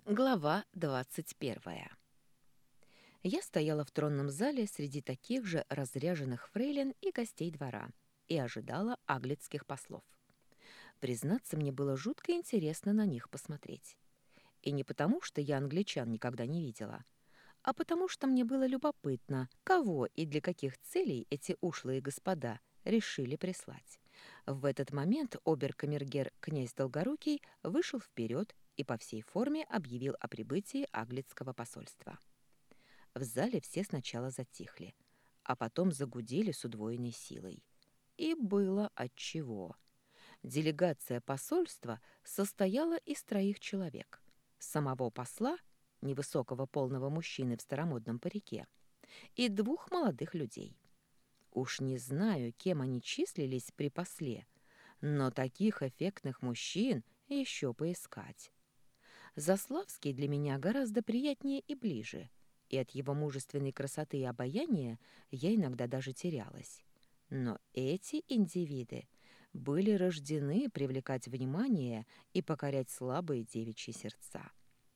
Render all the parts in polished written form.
Глава 21. Я стояла в тронном зале среди таких же разряженных фрейлин и гостей двора и ожидала аглицких послов. Признаться, мне было жутко интересно на них посмотреть. И не потому, что я англичан никогда не видела, а потому что мне было любопытно, кого и для каких целей эти ушлые господа решили прислать. В этот момент обер-камергер князь Долгорукий вышел вперед и по всей форме объявил о прибытии аглицкого посольства. В зале все сначала затихли, а потом загудели с удвоенной силой. И было отчего. Делегация посольства состояла из 3 человек. Самого посла, невысокого полного мужчины в старомодном парике, и 2 молодых людей. Уж не знаю, кем они числились при после, но таких эффектных мужчин еще поискать. Заславский для меня гораздо приятнее и ближе, и от его мужественной красоты и обаяния я иногда даже терялась. Но эти индивиды были рождены привлекать внимание и покорять слабые девичьи сердца.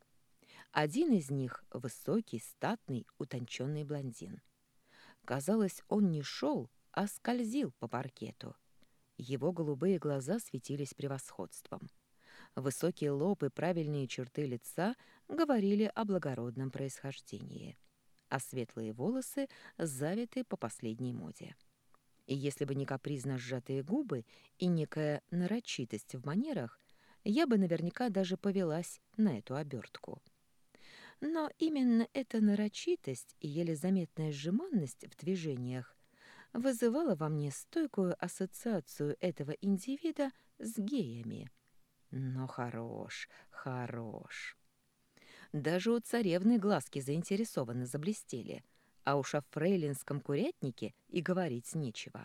Один из них — высокий, статный, утонченный блондин. Казалось, он не шел, а скользил по паркету. Его голубые глаза светились превосходством. Высокий лоб и правильные черты лица говорили о благородном происхождении, а светлые волосы завиты по последней моде. И если бы не капризно сжатые губы и некая нарочитость в манерах, я бы наверняка даже повелась на эту обертку. Но именно эта нарочитость и еле заметная сжиманность в движениях вызывала во мне стойкую ассоциацию этого индивида с геями. Но хорош, хорош. Даже у царевны глазки заинтересованно заблестели, а уж о фрейлинском курятнике и говорить нечего.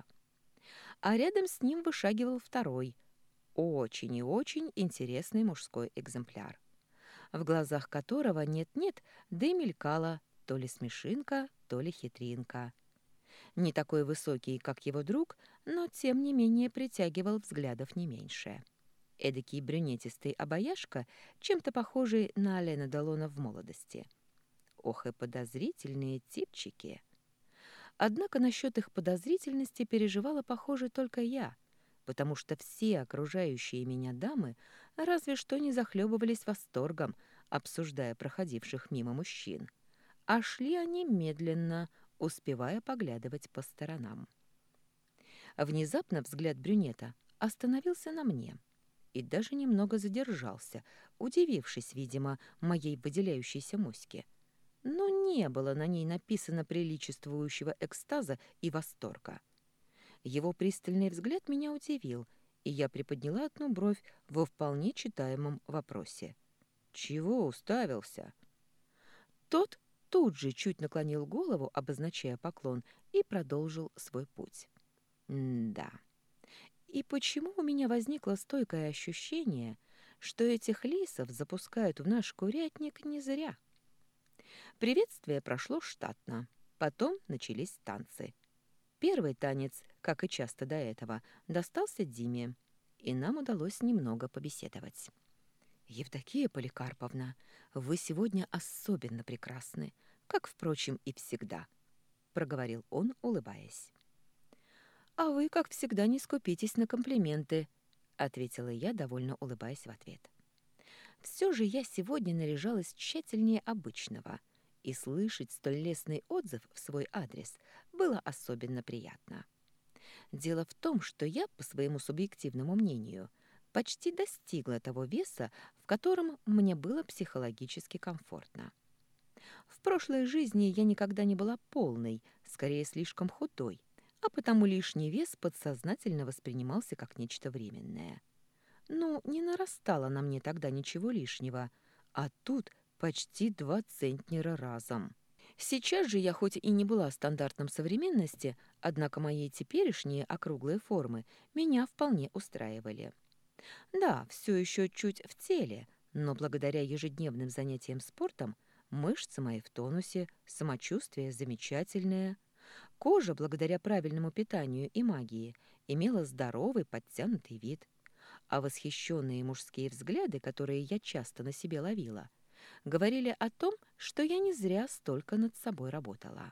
А рядом с ним вышагивал второй, очень и очень интересный мужской экземпляр, в глазах которого нет-нет, да и мелькала то ли смешинка, то ли хитринка. Не такой высокий, как его друг, но тем не менее притягивал взглядов не меньше. Эдакий брюнетистый обаяшка, чем-то похожий на Алена Делона в молодости. Ох и подозрительные типчики. Однако насчет их подозрительности переживала, похоже, только я, потому что все окружающие меня дамы разве что не захлебывались восторгом, обсуждая проходивших мимо мужчин. А шли они медленно, успевая поглядывать по сторонам. Внезапно взгляд брюнета остановился на мне и даже немного задержался, удивившись, видимо, моей выделяющейся моське. Но не было на ней написано приличествующего экстаза и восторга. Его пристальный взгляд меня удивил, и я приподняла одну бровь во вполне читаемом вопросе. «Чего уставился?» Тот тут же чуть наклонил голову, обозначая поклон, и продолжил свой путь. Да. И почему у меня возникло стойкое ощущение, что этих лисов запускают в наш курятник не зря? Приветствие прошло штатно. Потом начались танцы. Первый танец, как и часто до этого, достался Диме, и нам удалось немного побеседовать. «Евдокия Поликарповна, вы сегодня особенно прекрасны, как, впрочем, и всегда», — проговорил он, улыбаясь. «А вы, как всегда, не скупитесь на комплименты», — ответила я, довольно улыбаясь в ответ. Все же я сегодня наряжалась тщательнее обычного, и слышать столь лестный отзыв в свой адрес было особенно приятно. Дело в том, что я, по своему субъективному мнению, почти достигла того веса, в котором мне было психологически комфортно. В прошлой жизни я никогда не была полной, скорее слишком худой, а потому лишний вес подсознательно воспринимался как нечто временное. Ну, не нарастало на мне тогда ничего лишнего, а тут почти 2 центнера разом. Сейчас же я хоть и не была стандартом современности, однако мои теперешние округлые формы меня вполне устраивали. Да, все еще чуть в теле, но благодаря ежедневным занятиям спортом мышцы мои в тонусе, самочувствие замечательное. Кожа, благодаря правильному питанию и магии, имела здоровый подтянутый вид, а восхищенные мужские взгляды, которые я часто на себе ловила, говорили о том, что я не зря столько над собой работала.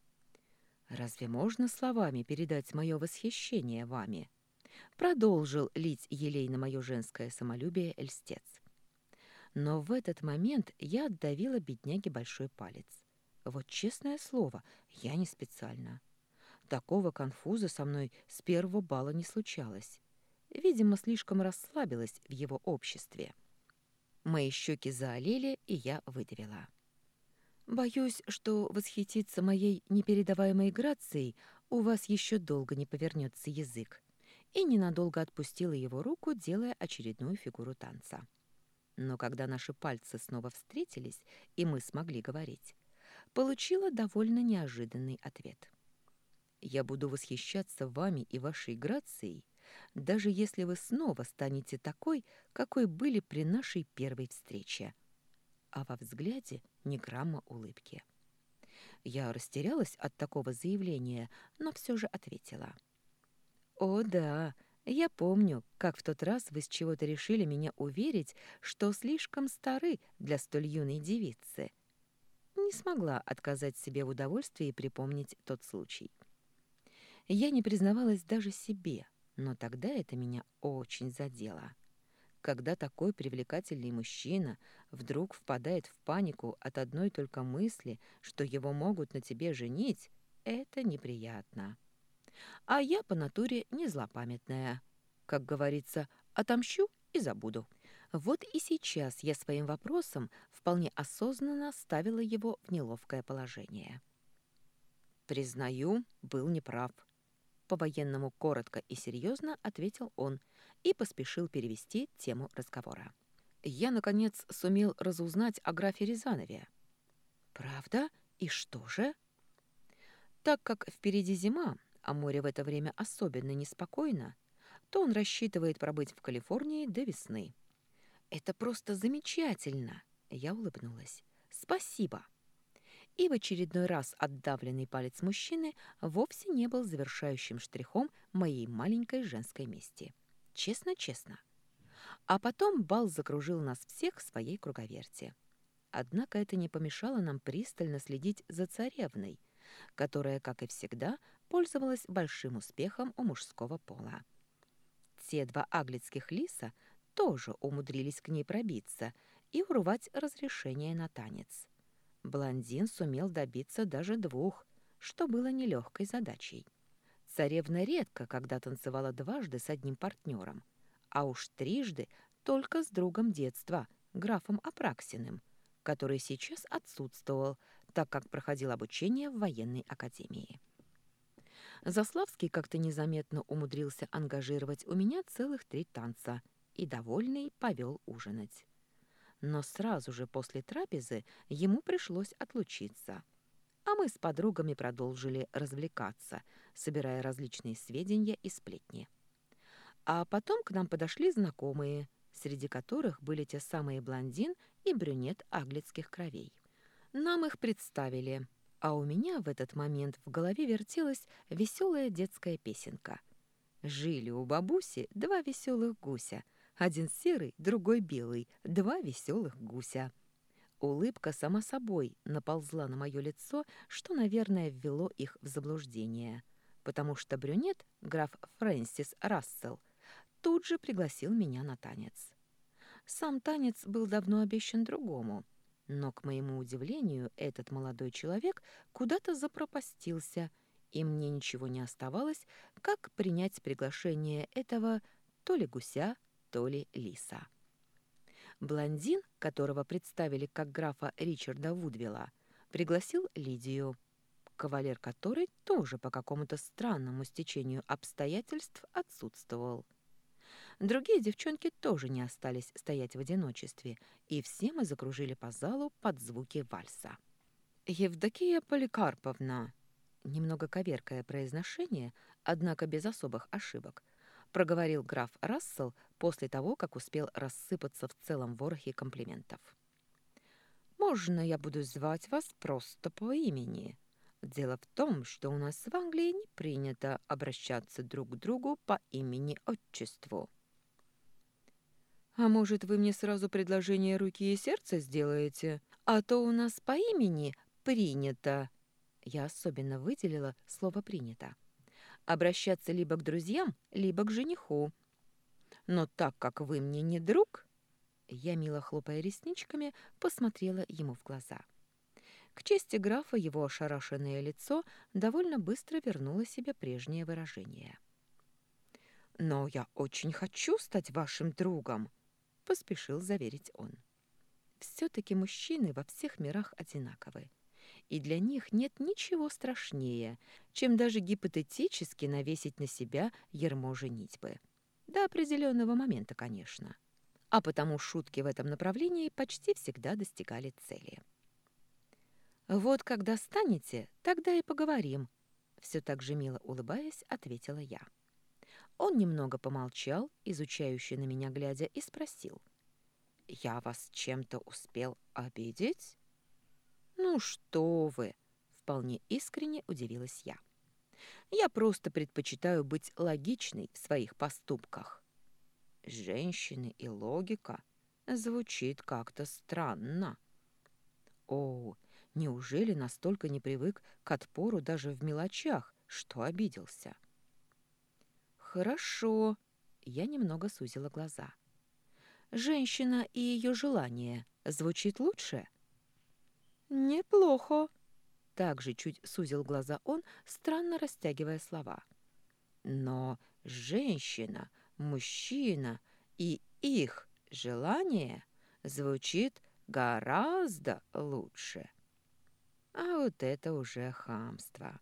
«Разве можно словами передать мое восхищение вами?» Продолжил лить елей на мое женское самолюбие льстец. Но в этот момент я отдавила бедняге большой палец. Вот честное слово, я не специально. Такого конфуза со мной с первого бала не случалось. Видимо, слишком расслабилась в его обществе. Мои щеки заолели, и я выдавила. Боюсь, что восхититься моей непередаваемой грацией у вас еще долго не повернется язык. И ненадолго отпустила его руку, делая очередную фигуру танца. Но когда наши пальцы снова встретились, и мы смогли говорить, получила довольно неожиданный ответ. «Я буду восхищаться вами и вашей грацией, даже если вы снова станете такой, какой были при нашей первой встрече». А во взгляде ни грамма улыбки. Я растерялась от такого заявления, но все же ответила. «О, да, я помню, как в тот раз вы с чего-то решили меня уверить, что слишком стары для столь юной девицы». Не смогла отказать себе в удовольствии припомнить тот случай. Я не признавалась даже себе, но тогда это меня очень задело. Когда такой привлекательный мужчина вдруг впадает в панику от одной только мысли, что его могут на тебе женить, это неприятно. А я по натуре не злопамятная. Как говорится, отомщу и забуду. Вот и сейчас я своим вопросом вполне осознанно ставила его в неловкое положение. «Признаю, был неправ», — по-военному коротко и серьезно ответил он и поспешил перевести тему разговора. «Я, наконец, сумел разузнать о графе Рязанове». «Правда? И что же?» Так как впереди зима, а море в это время особенно неспокойно, то он рассчитывает пробыть в Калифорнии до весны. «Это просто замечательно!» — я улыбнулась. «Спасибо!» И в очередной раз отдавленный палец мужчины вовсе не был завершающим штрихом моей маленькой женской мести. Честно-честно. А потом бал закружил нас всех в своей круговерти. Однако это не помешало нам пристально следить за царевной, которая, как и всегда, пользовалась большим успехом у мужского пола. Те два аглицких лиса тоже умудрились к ней пробиться и урвать разрешение на танец. Блондин сумел добиться даже двух, что было нелегкой задачей. Царевна редко когда танцевала дважды с одним партнером, а уж трижды только с другом детства, графом Апраксиным, который сейчас отсутствовал, так как проходил обучение в военной академии. Заславский как-то незаметно умудрился ангажировать у меня целых 3 танца и, довольный, повел ужинать. Но сразу же после трапезы ему пришлось отлучиться. А мы с подругами продолжили развлекаться, собирая различные сведения и сплетни. А потом к нам подошли знакомые, среди которых были те самые блондин и брюнет аглицких кровей. Нам их представили, а у меня в этот момент в голове вертелась веселая детская песенка. Жили у бабуси 2 веселых гуся, один серый, другой белый, 2 веселых гуся. Улыбка сама собой наползла на мое лицо, что, наверное, ввело их в заблуждение, потому что брюнет, граф Фрэнсис Рассел, тут же пригласил меня на танец. Сам танец был давно обещан другому, но, к моему удивлению, этот молодой человек куда-то запропастился, и мне ничего не оставалось, как принять приглашение этого то ли гуся, то ли лиса. Блондин, которого представили как графа Ричарда Вудвилла, пригласил Лидию, кавалер которой тоже по какому-то странному стечению обстоятельств отсутствовал. Другие девчонки тоже не остались стоять в одиночестве, и все мы закружили по залу под звуки вальса. «Евдокия Поликарповна», немного коверкая произношение, однако без особых ошибок, проговорил граф Рассел после того, как успел рассыпаться в целом ворохе комплиментов. «Можно я буду звать вас просто по имени? Дело в том, что у нас в Англии не принято обращаться друг к другу по имени-отчеству». «А может, вы мне сразу предложение руки и сердца сделаете? А то у нас по имени принято». Я особенно выделила слово «принято». Обращаться либо к друзьям, либо к жениху. Но так как вы мне не друг, я, мило хлопая ресничками, посмотрела ему в глаза. К чести графа его ошарашенное лицо довольно быстро вернуло себе прежнее выражение. «Но я очень хочу стать вашим другом», — поспешил заверить он. «Все-таки мужчины во всех мирах одинаковы, и для них нет ничего страшнее, чем даже гипотетически навесить на себя ярмо женитьбы. До определенного момента, конечно. А потому шутки в этом направлении почти всегда достигали цели. «Вот когда станете, тогда и поговорим», — все так же мило улыбаясь, ответила я. Он немного помолчал, изучающе на меня глядя, и спросил. «Я вас чем-то успел обидеть?» «Ну что вы!» — вполне искренне удивилась я. «Я просто предпочитаю быть логичной в своих поступках». «Женщины и логика» звучит как-то странно. О, неужели настолько не привык к отпору даже в мелочах, что обиделся? Хорошо. Я немного сузила глаза. Женщина и ее желание звучит лучше? Неплохо. Также чуть сузил глаза он, странно растягивая слова. Но женщина, мужчина и их желание звучит гораздо лучше. А вот это уже хамство.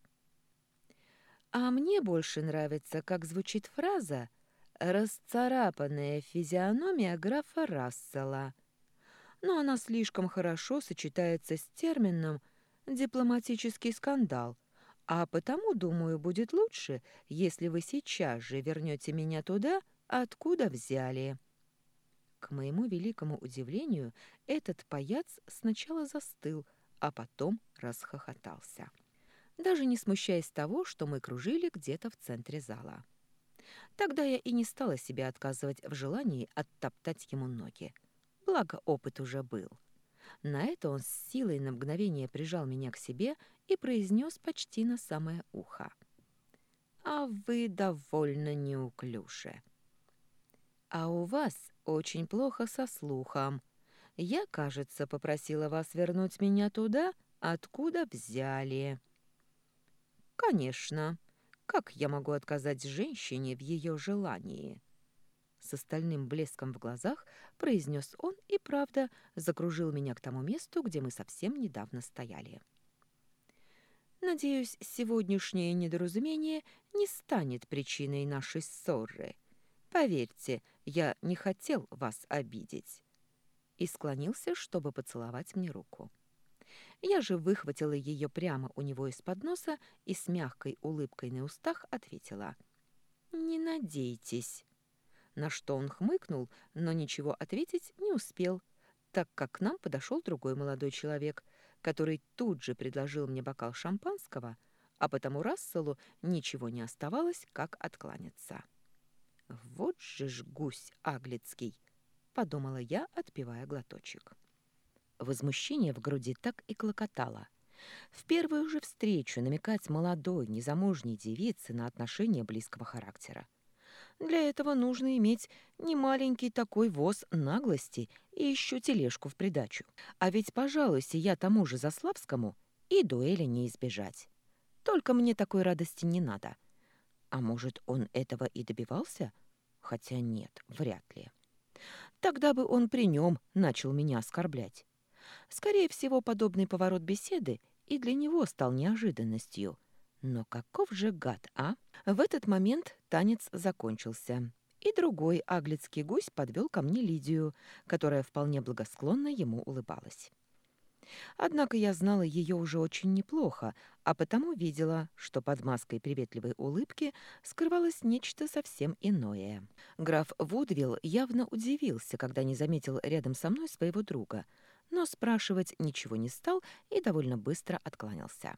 А мне больше нравится, как звучит фраза «расцарапанная физиономия графа Рассела». Но она слишком хорошо сочетается с термином «дипломатический скандал», а потому, думаю, будет лучше, если вы сейчас же вернете меня туда, откуда взяли. К моему великому удивлению, этот паяц сначала застыл, а потом расхохотался, даже не смущаясь того, что мы кружили где-то в центре зала. Тогда я и не стала себе отказывать в желании оттоптать ему ноги. Благо, опыт уже был. На это он с силой на мгновение прижал меня к себе и произнес почти на самое ухо. «А вы довольно неуклюже. А у вас очень плохо со слухом. Я, кажется, попросила вас вернуть меня туда, откуда взяли». «Конечно. Как я могу отказать женщине в ее желании?» С остальным блеском в глазах произнес он и, правда, закружил меня к тому месту, где мы совсем недавно стояли. «Надеюсь, сегодняшнее недоразумение не станет причиной нашей ссоры. Поверьте, я не хотел вас обидеть». И склонился, чтобы поцеловать мне руку. Я же выхватила ее прямо у него из-под носа и с мягкой улыбкой на устах ответила: «Не надейтесь». На что он хмыкнул, но ничего ответить не успел, так как к нам подошел другой молодой человек, который тут же предложил мне бокал шампанского, а потому Расселу ничего не оставалось, как откланяться. «Вот же ж гусь аглицкий!» — подумала я, отпивая глоточек. Возмущение в груди так и клокотало. В первую же встречу намекать молодой, незамужней девице на отношения близкого характера. Для этого нужно иметь немаленький такой воз наглости и еще тележку в придачу. А ведь, пожалуйся, я тому же Заславскому и дуэли не избежать. Только мне такой радости не надо. А может, он этого и добивался? Хотя нет, вряд ли. Тогда бы он при нем начал меня оскорблять. Скорее всего, подобный поворот беседы и для него стал неожиданностью. Но каков же гад, а? В этот момент танец закончился, и другой аглицкий гусь подвел ко мне Лидию, которая вполне благосклонно ему улыбалась. Однако я знала ее уже очень неплохо, а потому видела, что под маской приветливой улыбки скрывалось нечто совсем иное. Граф Вудвилл явно удивился, когда не заметил рядом со мной своего друга, но спрашивать ничего не стал и довольно быстро откланялся.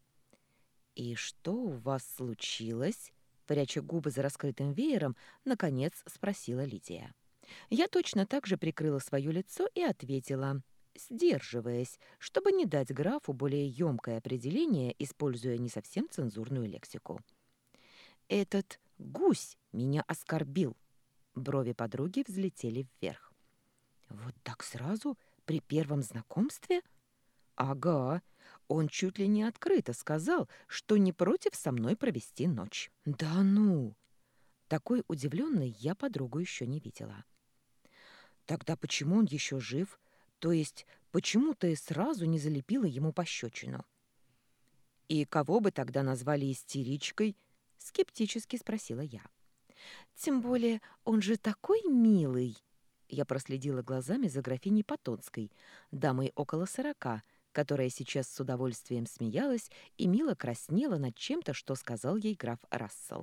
«И что у вас случилось?» — пряча губы за раскрытым веером, наконец спросила Лидия. Я точно так же прикрыла свое лицо и ответила, сдерживаясь, чтобы не дать графу более ёмкое определение, используя не совсем цензурную лексику. «Этот гусь меня оскорбил». Брови подруги взлетели вверх. «Вот так сразу? При первом знакомстве?» «Ага. Он чуть ли не открыто сказал, что не против со мной провести ночь». «Да ну!» Такой удивленной я подругу еще не видела. «Тогда почему он еще жив? То есть почему ты сразу не залепила ему пощечину?» «И кого бы тогда назвали истеричкой?» — скептически спросила я. «Тем более он же такой милый!» Я проследила глазами за графиней Потонской, дамой около 40, которая сейчас с удовольствием смеялась и мило краснела над чем-то, что сказал ей граф Рассел.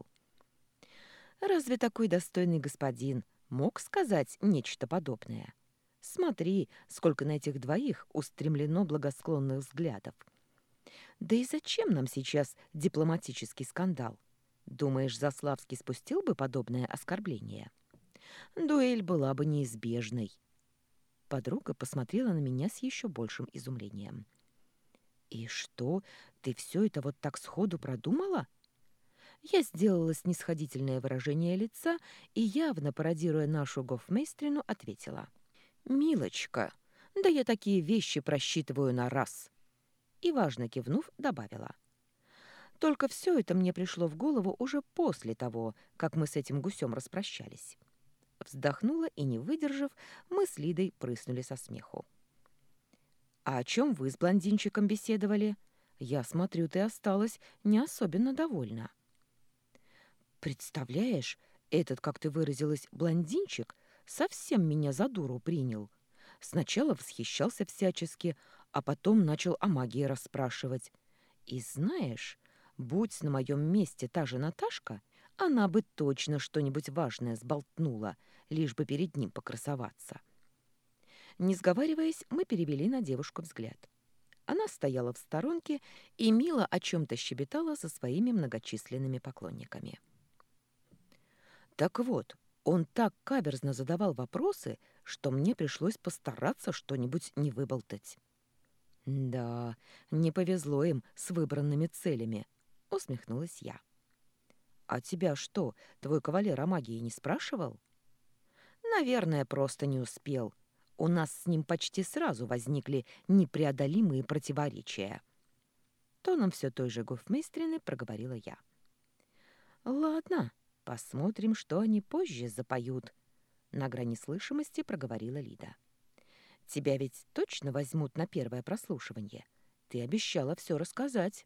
«Разве такой достойный господин мог сказать нечто подобное? Смотри, сколько на этих двоих устремлено благосклонных взглядов. Да и зачем нам сейчас дипломатический скандал? Думаешь, Заславский спустил бы подобное оскорбление? Дуэль была бы неизбежной». Подруга посмотрела на меня с еще большим изумлением. «И что, ты все это вот так сходу продумала?» Я сделала снисходительное выражение лица и, явно пародируя нашу гофмейстрину, ответила. «Милочка, да я такие вещи просчитываю на раз!» И, важно кивнув, добавила. «Только все это мне пришло в голову уже после того, как мы с этим гусем распрощались». Вздохнула и, не выдержав, мы с Лидой прыснули со смеху. «А о чем вы с блондинчиком беседовали? Я смотрю, ты осталась не особенно довольна». «Представляешь, этот, как ты выразилась, блондинчик совсем меня за дуру принял. Сначала восхищался всячески, а потом начал о магии расспрашивать. И знаешь, будь на моем месте та же Наташка, она бы точно что-нибудь важное сболтнула, лишь бы перед ним покрасоваться». Не сговариваясь, мы перевели на девушку взгляд. Она стояла в сторонке и мило о чем-то щебетала со своими многочисленными поклонниками. Так вот, он так каверзно задавал вопросы, что мне пришлось постараться что-нибудь не выболтать. «Да, не повезло им с выбранными целями», — усмехнулась я. «А тебя что, твой кавалер о магии не спрашивал?» «Наверное, просто не успел. У нас с ним почти сразу возникли непреодолимые противоречия». Тоном все той же гофмейстрины проговорила я. «Ладно, посмотрим, что они позже запоют», — на грани слышимости проговорила Лида. «Тебя ведь точно возьмут на первое прослушивание? Ты обещала все рассказать».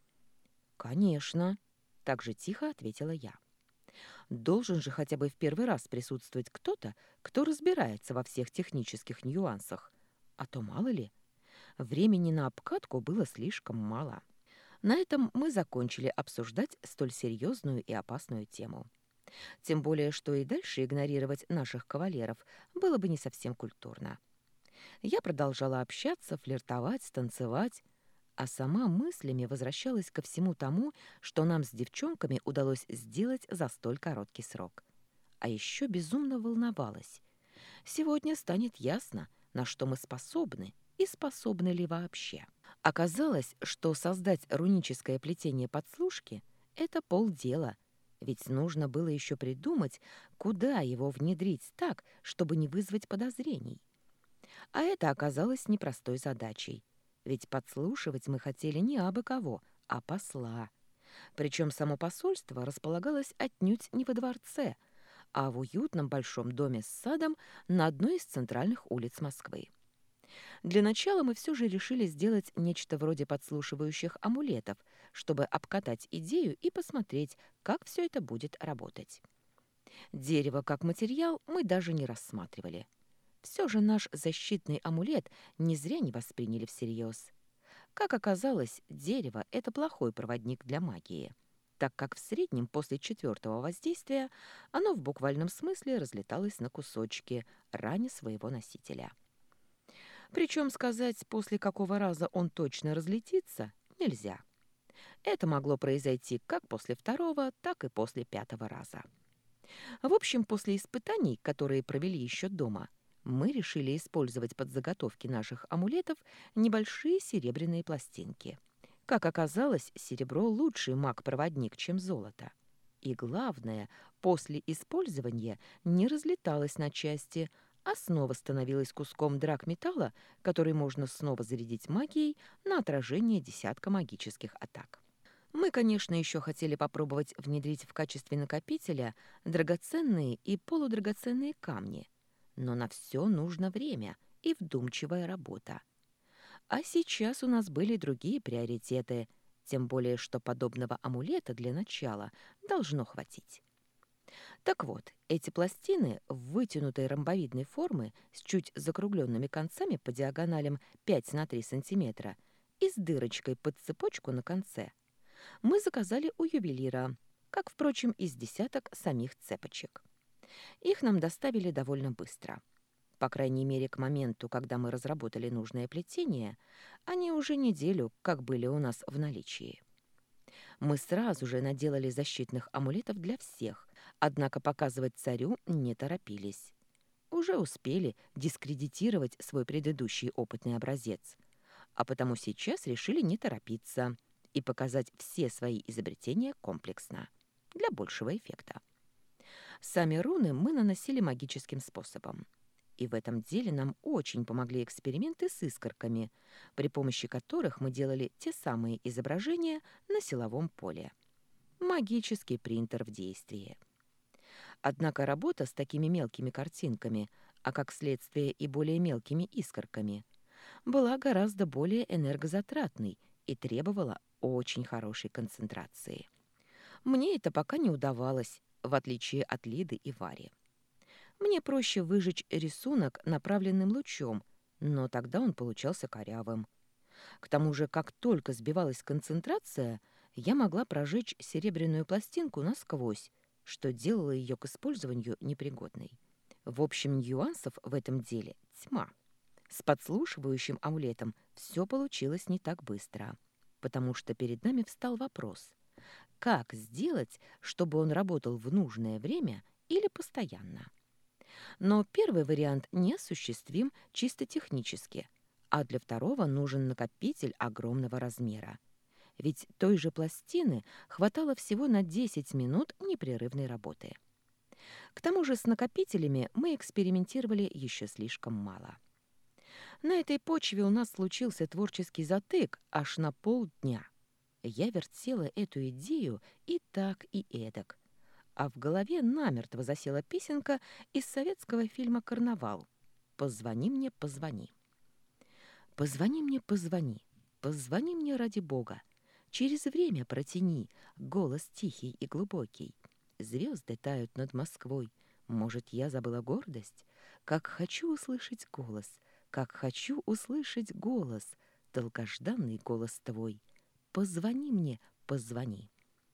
«Конечно», — так же тихо ответила я. «Должен же хотя бы в первый раз присутствовать кто-то, кто разбирается во всех технических нюансах. А то мало ли, времени на обкатку было слишком мало». На этом мы закончили обсуждать столь серьезную и опасную тему. Тем более, что и дальше игнорировать наших кавалеров было бы не совсем культурно. Я продолжала общаться, флиртовать, танцевать, а сама мыслями возвращалась ко всему тому, что нам с девчонками удалось сделать за столь короткий срок. А еще безумно волновалась. Сегодня станет ясно, на что мы способны и способны ли вообще. Оказалось, что создать руническое плетение подслушки — это полдела, ведь нужно было еще придумать, куда его внедрить так, чтобы не вызвать подозрений. А это оказалось непростой задачей, ведь подслушивать мы хотели не абы кого, а посла. Причем само посольство располагалось отнюдь не во дворце, а в уютном большом доме с садом на одной из центральных улиц Москвы. Для начала мы все же решили сделать нечто вроде подслушивающих амулетов, чтобы обкатать идею и посмотреть, как все это будет работать. Дерево как материал мы даже не рассматривали. Все же наш защитный амулет не зря не восприняли всерьез. Как оказалось, дерево — это плохой проводник для магии, так как в среднем после четвертого воздействия оно в буквальном смысле разлеталось на кусочки, раня своего носителя. Причем сказать, после какого раза он точно разлетится, нельзя. Это могло произойти как после второго, так и после пятого раза. В общем, после испытаний, которые провели еще дома, мы решили использовать под заготовки наших амулетов небольшие серебряные пластинки. Как оказалось, серебро лучший маг-проводник, чем золото. И главное, после использования не разлеталось на части, а снова становилось куском драгметалла, который можно снова зарядить магией на отражение десятка магических атак. Мы, конечно, еще хотели попробовать внедрить в качестве накопителя драгоценные и полудрагоценные камни, но на все нужно время и вдумчивая работа. А сейчас у нас были другие приоритеты, тем более что подобного амулета для начала должно хватить. Так вот, эти пластины в вытянутой ромбовидной формы с чуть закругленными концами по диагоналям 5 на 3 сантиметра и с дырочкой под цепочку на конце мы заказали у ювелира, как, впрочем, из десяток самих цепочек. Их нам доставили довольно быстро. По крайней мере, к моменту, когда мы разработали нужное плетение, они уже неделю как были у нас в наличии. Мы сразу же наделали защитных амулетов для всех, однако показывать царю не торопились. Уже успели дискредитировать свой предыдущий опытный образец, а потому сейчас решили не торопиться и показать все свои изобретения комплексно, для большего эффекта. Сами руны мы наносили магическим способом. И в этом деле нам очень помогли эксперименты с искорками, при помощи которых мы делали те самые изображения на силовом поле. Магический принтер в действии. Однако работа с такими мелкими картинками, а как следствие и более мелкими искорками, была гораздо более энергозатратной и требовала очень хорошей концентрации. Мне это пока не удавалось, в отличие от Лиды и Вари. Мне проще выжечь рисунок направленным лучом, но тогда он получался корявым. К тому же, как только сбивалась концентрация, я могла прожечь серебряную пластинку насквозь, что делало ее к использованию непригодной. В общем, нюансов в этом деле тьма. С подслушивающим амулетом все получилось не так быстро, потому что перед нами встал вопрос, как сделать, чтобы он работал в нужное время или постоянно. Но первый вариант неосуществим чисто технически, а для второго нужен накопитель огромного размера. Ведь той же пластины хватало всего на 10 минут непрерывной работы. К тому же с накопителями мы экспериментировали еще слишком мало. На этой почве у нас случился творческий затык аж на полдня. Я вертела эту идею и так, и эдак. А в голове намертво засела песенка из советского фильма «Карнавал». «Позвони мне, позвони». «Позвони мне, позвони, позвони мне ради Бога. Через время протяни, голос тихий и глубокий. Звезды тают над Москвой. Может, я забыла гордость? Как хочу услышать голос, как хочу услышать голос, долгожданный голос твой. Позвони мне, позвони».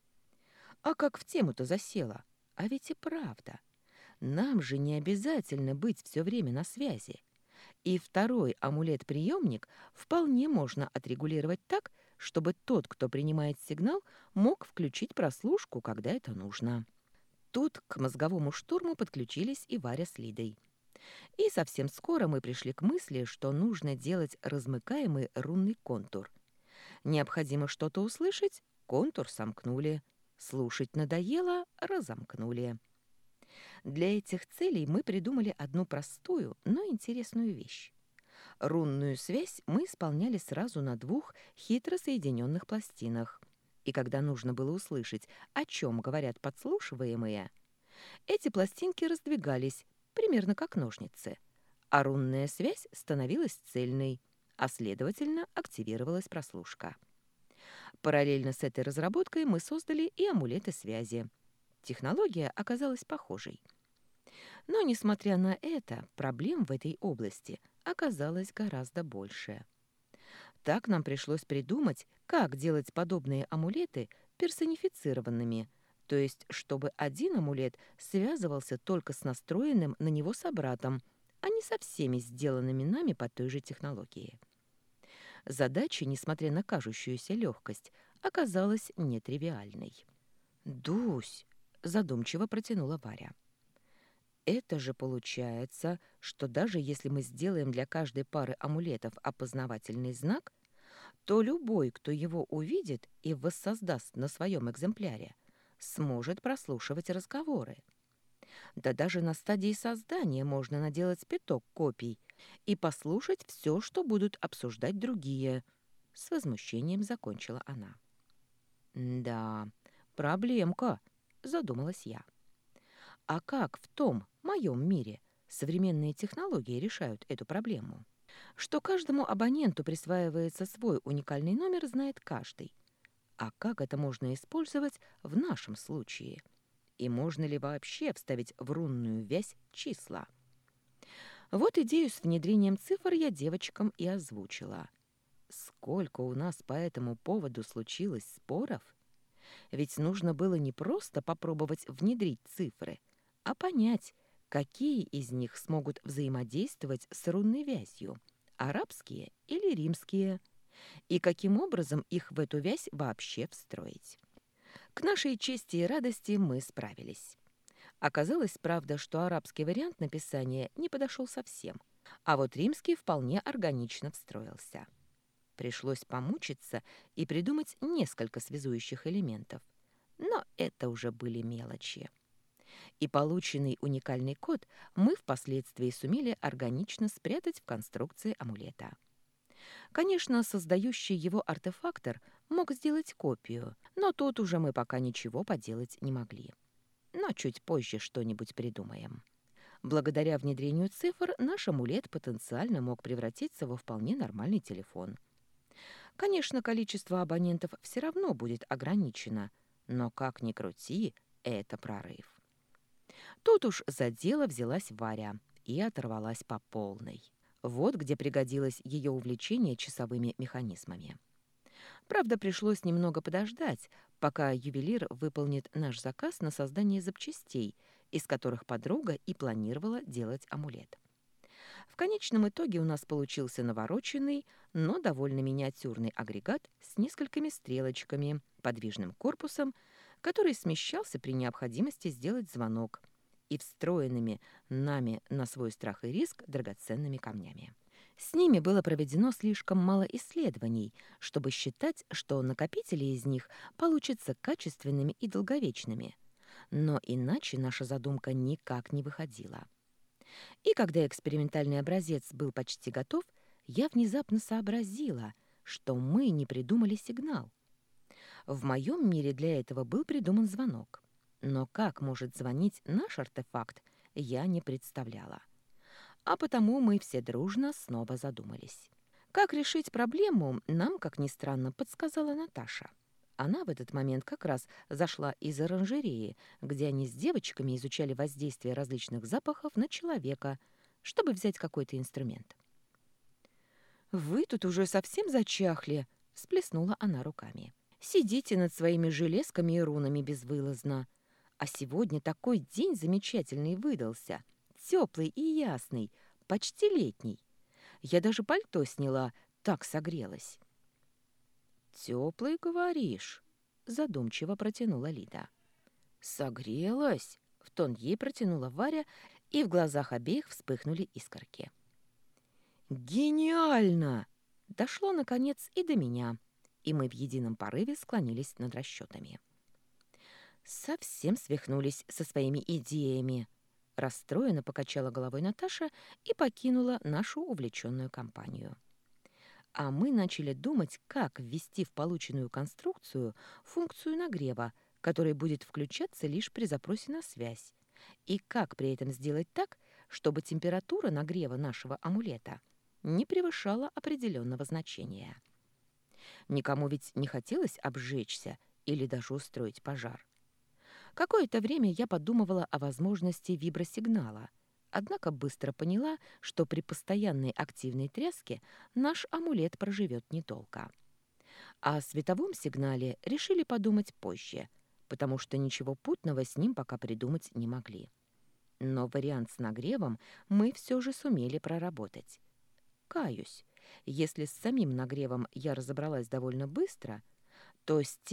А как в тему-то засела? А ведь и правда. Нам же не обязательно быть все время на связи. И второй амулет-приемник вполне можно отрегулировать так, чтобы тот, кто принимает сигнал, мог включить прослушку, когда это нужно. Тут к мозговому штурму подключились и Варя с Лидой. И совсем скоро мы пришли к мысли, что нужно делать размыкаемый рунный контур. Необходимо что-то услышать — контур сомкнули. Слушать надоело — разомкнули. Для этих целей мы придумали одну простую, но интересную вещь. Рунную связь мы исполняли сразу на двух хитро соединенных пластинах. И когда нужно было услышать, о чем говорят подслушиваемые, эти пластинки раздвигались, примерно как ножницы, а рунная связь становилась цельной, а следовательно активировалась прослушка. Параллельно с этой разработкой мы создали и амулеты связи. Технология оказалась похожей. Но, несмотря на это, проблем в этой области оказалось гораздо больше. Так нам пришлось придумать, как делать подобные амулеты персонифицированными, то есть чтобы один амулет связывался только с настроенным на него собратом, а не со всеми сделанными нами по той же технологии. Задача, несмотря на кажущуюся легкость, оказалась нетривиальной. «Дусь, задумчиво протянула Варя. Это же получается, что даже если мы сделаем для каждой пары амулетов опознавательный знак, то любой, кто его увидит и воссоздаст на своем экземпляре, сможет прослушивать разговоры. Да даже на стадии создания можно наделать пяток копий и послушать все, что будут обсуждать другие. С возмущением закончила она. «Да, проблемка», — задумалась я. «А как в том, моем мире, современные технологии решают эту проблему? Что каждому абоненту присваивается свой уникальный номер, знает каждый. А как это можно использовать в нашем случае? И можно ли вообще вставить в рунную вязь числа? Вот идею с внедрением цифр я девочкам и озвучила. Сколько у нас по этому поводу случилось споров? Ведь нужно было не просто попробовать внедрить цифры, а понять, какие из них смогут взаимодействовать с рунной вязью, арабские или римские, и каким образом их в эту вязь вообще встроить. К нашей чести и радости мы справились. Оказалось, правда, что арабский вариант написания не подошел совсем, а вот римский вполне органично встроился. Пришлось помучиться и придумать несколько связующих элементов, но это уже были мелочи. И полученный уникальный код мы впоследствии сумели органично спрятать в конструкции амулета. Конечно, создающий его артефактор мог сделать копию, но тут уже мы пока ничего поделать не могли. Но чуть позже что-нибудь придумаем. Благодаря внедрению цифр наш амулет потенциально мог превратиться во вполне нормальный телефон. Конечно, количество абонентов все равно будет ограничено, но как ни крути, это прорыв. Тут уж за дело взялась Варя и оторвалась по полной. Вот где пригодилось ее увлечение часовыми механизмами. Правда, пришлось немного подождать, пока ювелир выполнит наш заказ на создание запчастей, из которых подруга и планировала делать амулет. В конечном итоге у нас получился навороченный, но довольно миниатюрный агрегат с несколькими стрелочками, подвижным корпусом, который смещался при необходимости сделать звонок, и встроенными нами на свой страх и риск драгоценными камнями. С ними было проведено слишком мало исследований, чтобы считать, что накопители из них получатся качественными и долговечными. Но иначе наша задумка никак не выходила. И когда экспериментальный образец был почти готов, я внезапно сообразила, что мы не придумали сигнал. В моем мире для этого был придуман звонок. Но как может звонить наш артефакт, я не представляла. А потому мы все дружно снова задумались. Как решить проблему, нам, как ни странно, подсказала Наташа. Она в этот момент как раз зашла из оранжереи, где они с девочками изучали воздействие различных запахов на человека, чтобы взять какой-то инструмент. «Вы тут уже совсем зачахли», — всплеснула она руками. «Сидите над своими железками и рунами безвылазно. А сегодня такой день замечательный выдался, теплый и ясный, почти летний. Я даже пальто сняла, так согрелась». «Теплый, говоришь?» — задумчиво протянула Лида. «Согрелась?» — в тон ей протянула Варя, и в глазах обеих вспыхнули искорки. «Гениально!» Дошло, наконец, и до меня, и мы в едином порыве склонились над расчетами. «Совсем свихнулись со своими идеями!» Расстроенно покачала головой Наташа и покинула нашу увлеченную компанию. А мы начали думать, как ввести в полученную конструкцию функцию нагрева, которая будет включаться лишь при запросе на связь, и как при этом сделать так, чтобы температура нагрева нашего амулета не превышала определенного значения. Никому ведь не хотелось обжечься или даже устроить пожар. Какое-то время я подумывала о возможности вибросигнала, однако быстро поняла, что при постоянной активной тряске наш амулет проживет недолго. А о световом сигнале решили подумать позже, потому что ничего путного с ним пока придумать не могли. Но вариант с нагревом мы все же сумели проработать. Каюсь, если с самим нагревом я разобралась довольно быстро, то с тем,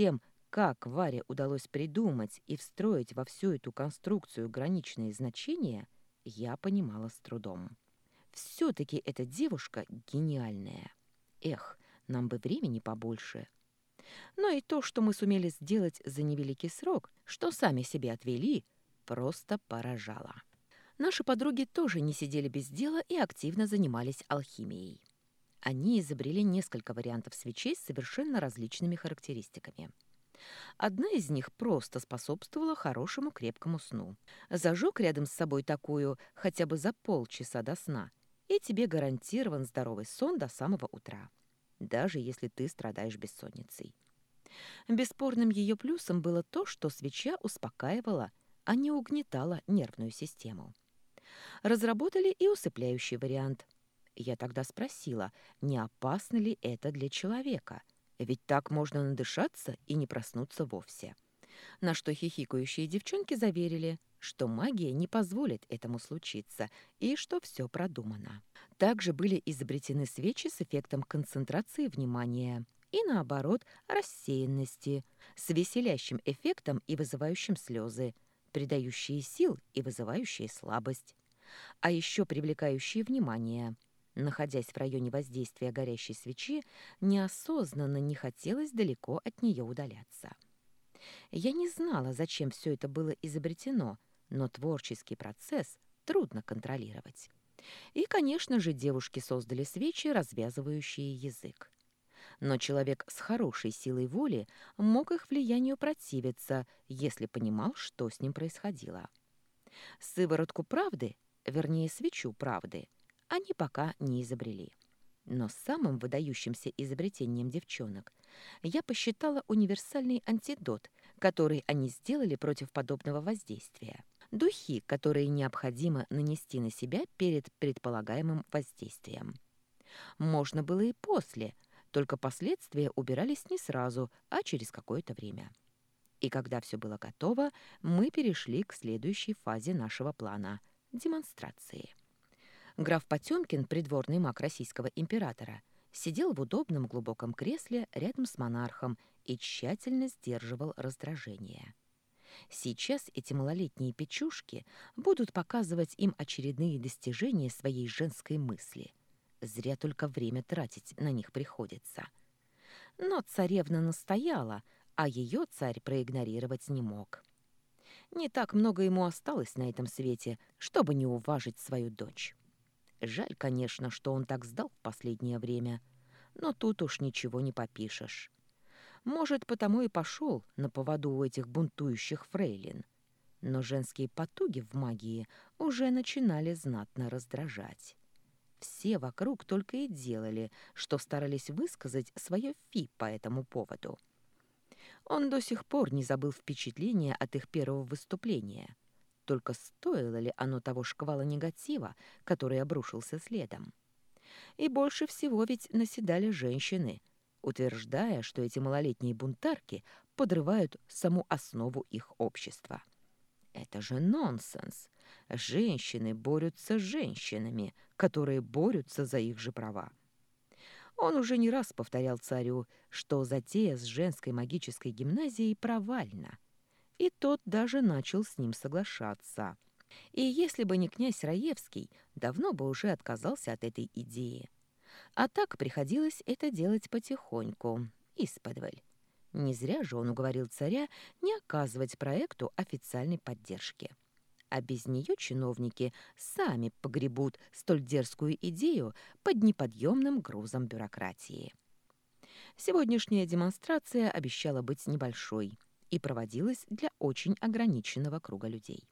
Как Варе удалось придумать и встроить во всю эту конструкцию граничные значения, я понимала с трудом. Все-таки эта девушка гениальная. Эх, нам бы времени побольше. Но и то, что мы сумели сделать за невеликий срок, что сами себе отвели, просто поражало. Наши подруги тоже не сидели без дела и активно занимались алхимией. Они изобрели несколько вариантов свечей с совершенно различными характеристиками. Одна из них просто способствовала хорошему крепкому сну. Зажег рядом с собой такую хотя бы за полчаса до сна, и тебе гарантирован здоровый сон до самого утра, даже если ты страдаешь бессонницей. Бесспорным ее плюсом было то, что свеча успокаивала, а не угнетала нервную систему. Разработали и усыпляющий вариант. Я тогда спросила, не опасно ли это для человека, ведь так можно надышаться и не проснуться вовсе. На что хихикающие девчонки заверили, что магия не позволит этому случиться и что все продумано. Также были изобретены свечи с эффектом концентрации внимания и, наоборот, рассеянности, с веселящим эффектом и вызывающим слезы, придающие сил и вызывающие слабость, а еще привлекающие внимание. Находясь в районе воздействия горящей свечи, неосознанно не хотелось далеко от нее удаляться. Я не знала, зачем все это было изобретено, но творческий процесс трудно контролировать. И, конечно же, девушки создали свечи, развязывающие язык. Но человек с хорошей силой воли мог их влиянию противиться, если понимал, что с ним происходило. Сыворотку правды, вернее, свечу правды, они пока не изобрели. Но самым выдающимся изобретением девчонок я посчитала универсальный антидот, который они сделали против подобного воздействия. Духи, которые необходимо нанести на себя перед предполагаемым воздействием. Можно было и после, только последствия убирались не сразу, а через какое-то время. И когда все было готово, мы перешли к следующей фазе нашего плана – демонстрации. Граф Потемкин, придворный маг российского императора, сидел в удобном глубоком кресле рядом с монархом и тщательно сдерживал раздражение. Сейчас эти малолетние печушки будут показывать им очередные достижения своей женской мысли. Зря только время тратить на них приходится. Но царевна настояла, а ее царь проигнорировать не мог. Не так много ему осталось на этом свете, чтобы не уважить свою дочь. Жаль, конечно, что он так сдал в последнее время, но тут уж ничего не попишешь. Может, потому и пошел на поводу у этих бунтующих фрейлин. Но женские потуги в магии уже начинали знатно раздражать. Все вокруг только и делали, что старались высказать свое фи по этому поводу. Он до сих пор не забыл впечатления от их первого выступления. Только стоило ли оно того шквала негатива, который обрушился следом? И больше всего ведь наседали женщины, утверждая, что эти малолетние бунтарки подрывают саму основу их общества. Это же нонсенс. Женщины борются с женщинами, которые борются за их же права. Он уже не раз повторял царю, что затея с женской магической гимназией провальна, и тот даже начал с ним соглашаться. И если бы не князь Раевский, давно бы уже отказался от этой идеи. А так приходилось это делать потихоньку, исподволь. Не зря же он уговорил царя не оказывать проекту официальной поддержки. А без нее чиновники сами погребут столь дерзкую идею под неподъемным грузом бюрократии. Сегодняшняя демонстрация обещала быть небольшой и проводилась для очень ограниченного круга людей.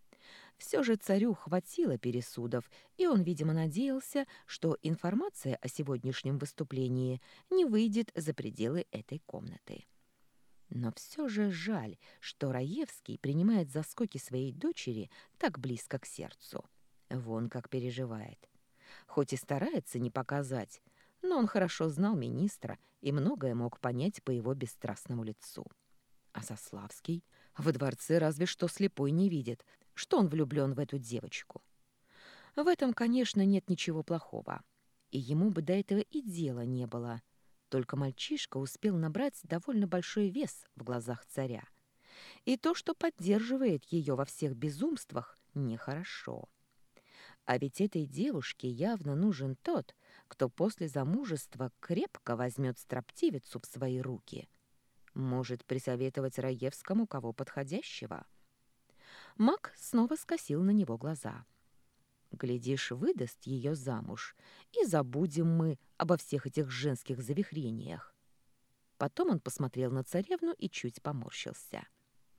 Все же царю хватило пересудов, и он, видимо, надеялся, что информация о сегодняшнем выступлении не выйдет за пределы этой комнаты. Но все же жаль, что Раевский принимает заскоки своей дочери так близко к сердцу. Вон как переживает. Хоть и старается не показать, но он хорошо знал министра и многое мог понять по его бесстрастному лицу. А Заславский во дворце разве что слепой не видит, что он влюблен в эту девочку. В этом, конечно, нет ничего плохого. И ему бы до этого и дела не было. Только мальчишка успел набрать довольно большой вес в глазах царя. И то, что поддерживает ее во всех безумствах, нехорошо. А ведь этой девушке явно нужен тот, кто после замужества крепко возьмет строптивицу в свои руки. Может присоветовать Раевскому кого подходящего? Маг снова скосил на него глаза. Глядишь, выдаст ее замуж, и забудем мы обо всех этих женских завихрениях. Потом он посмотрел на царевну и чуть поморщился.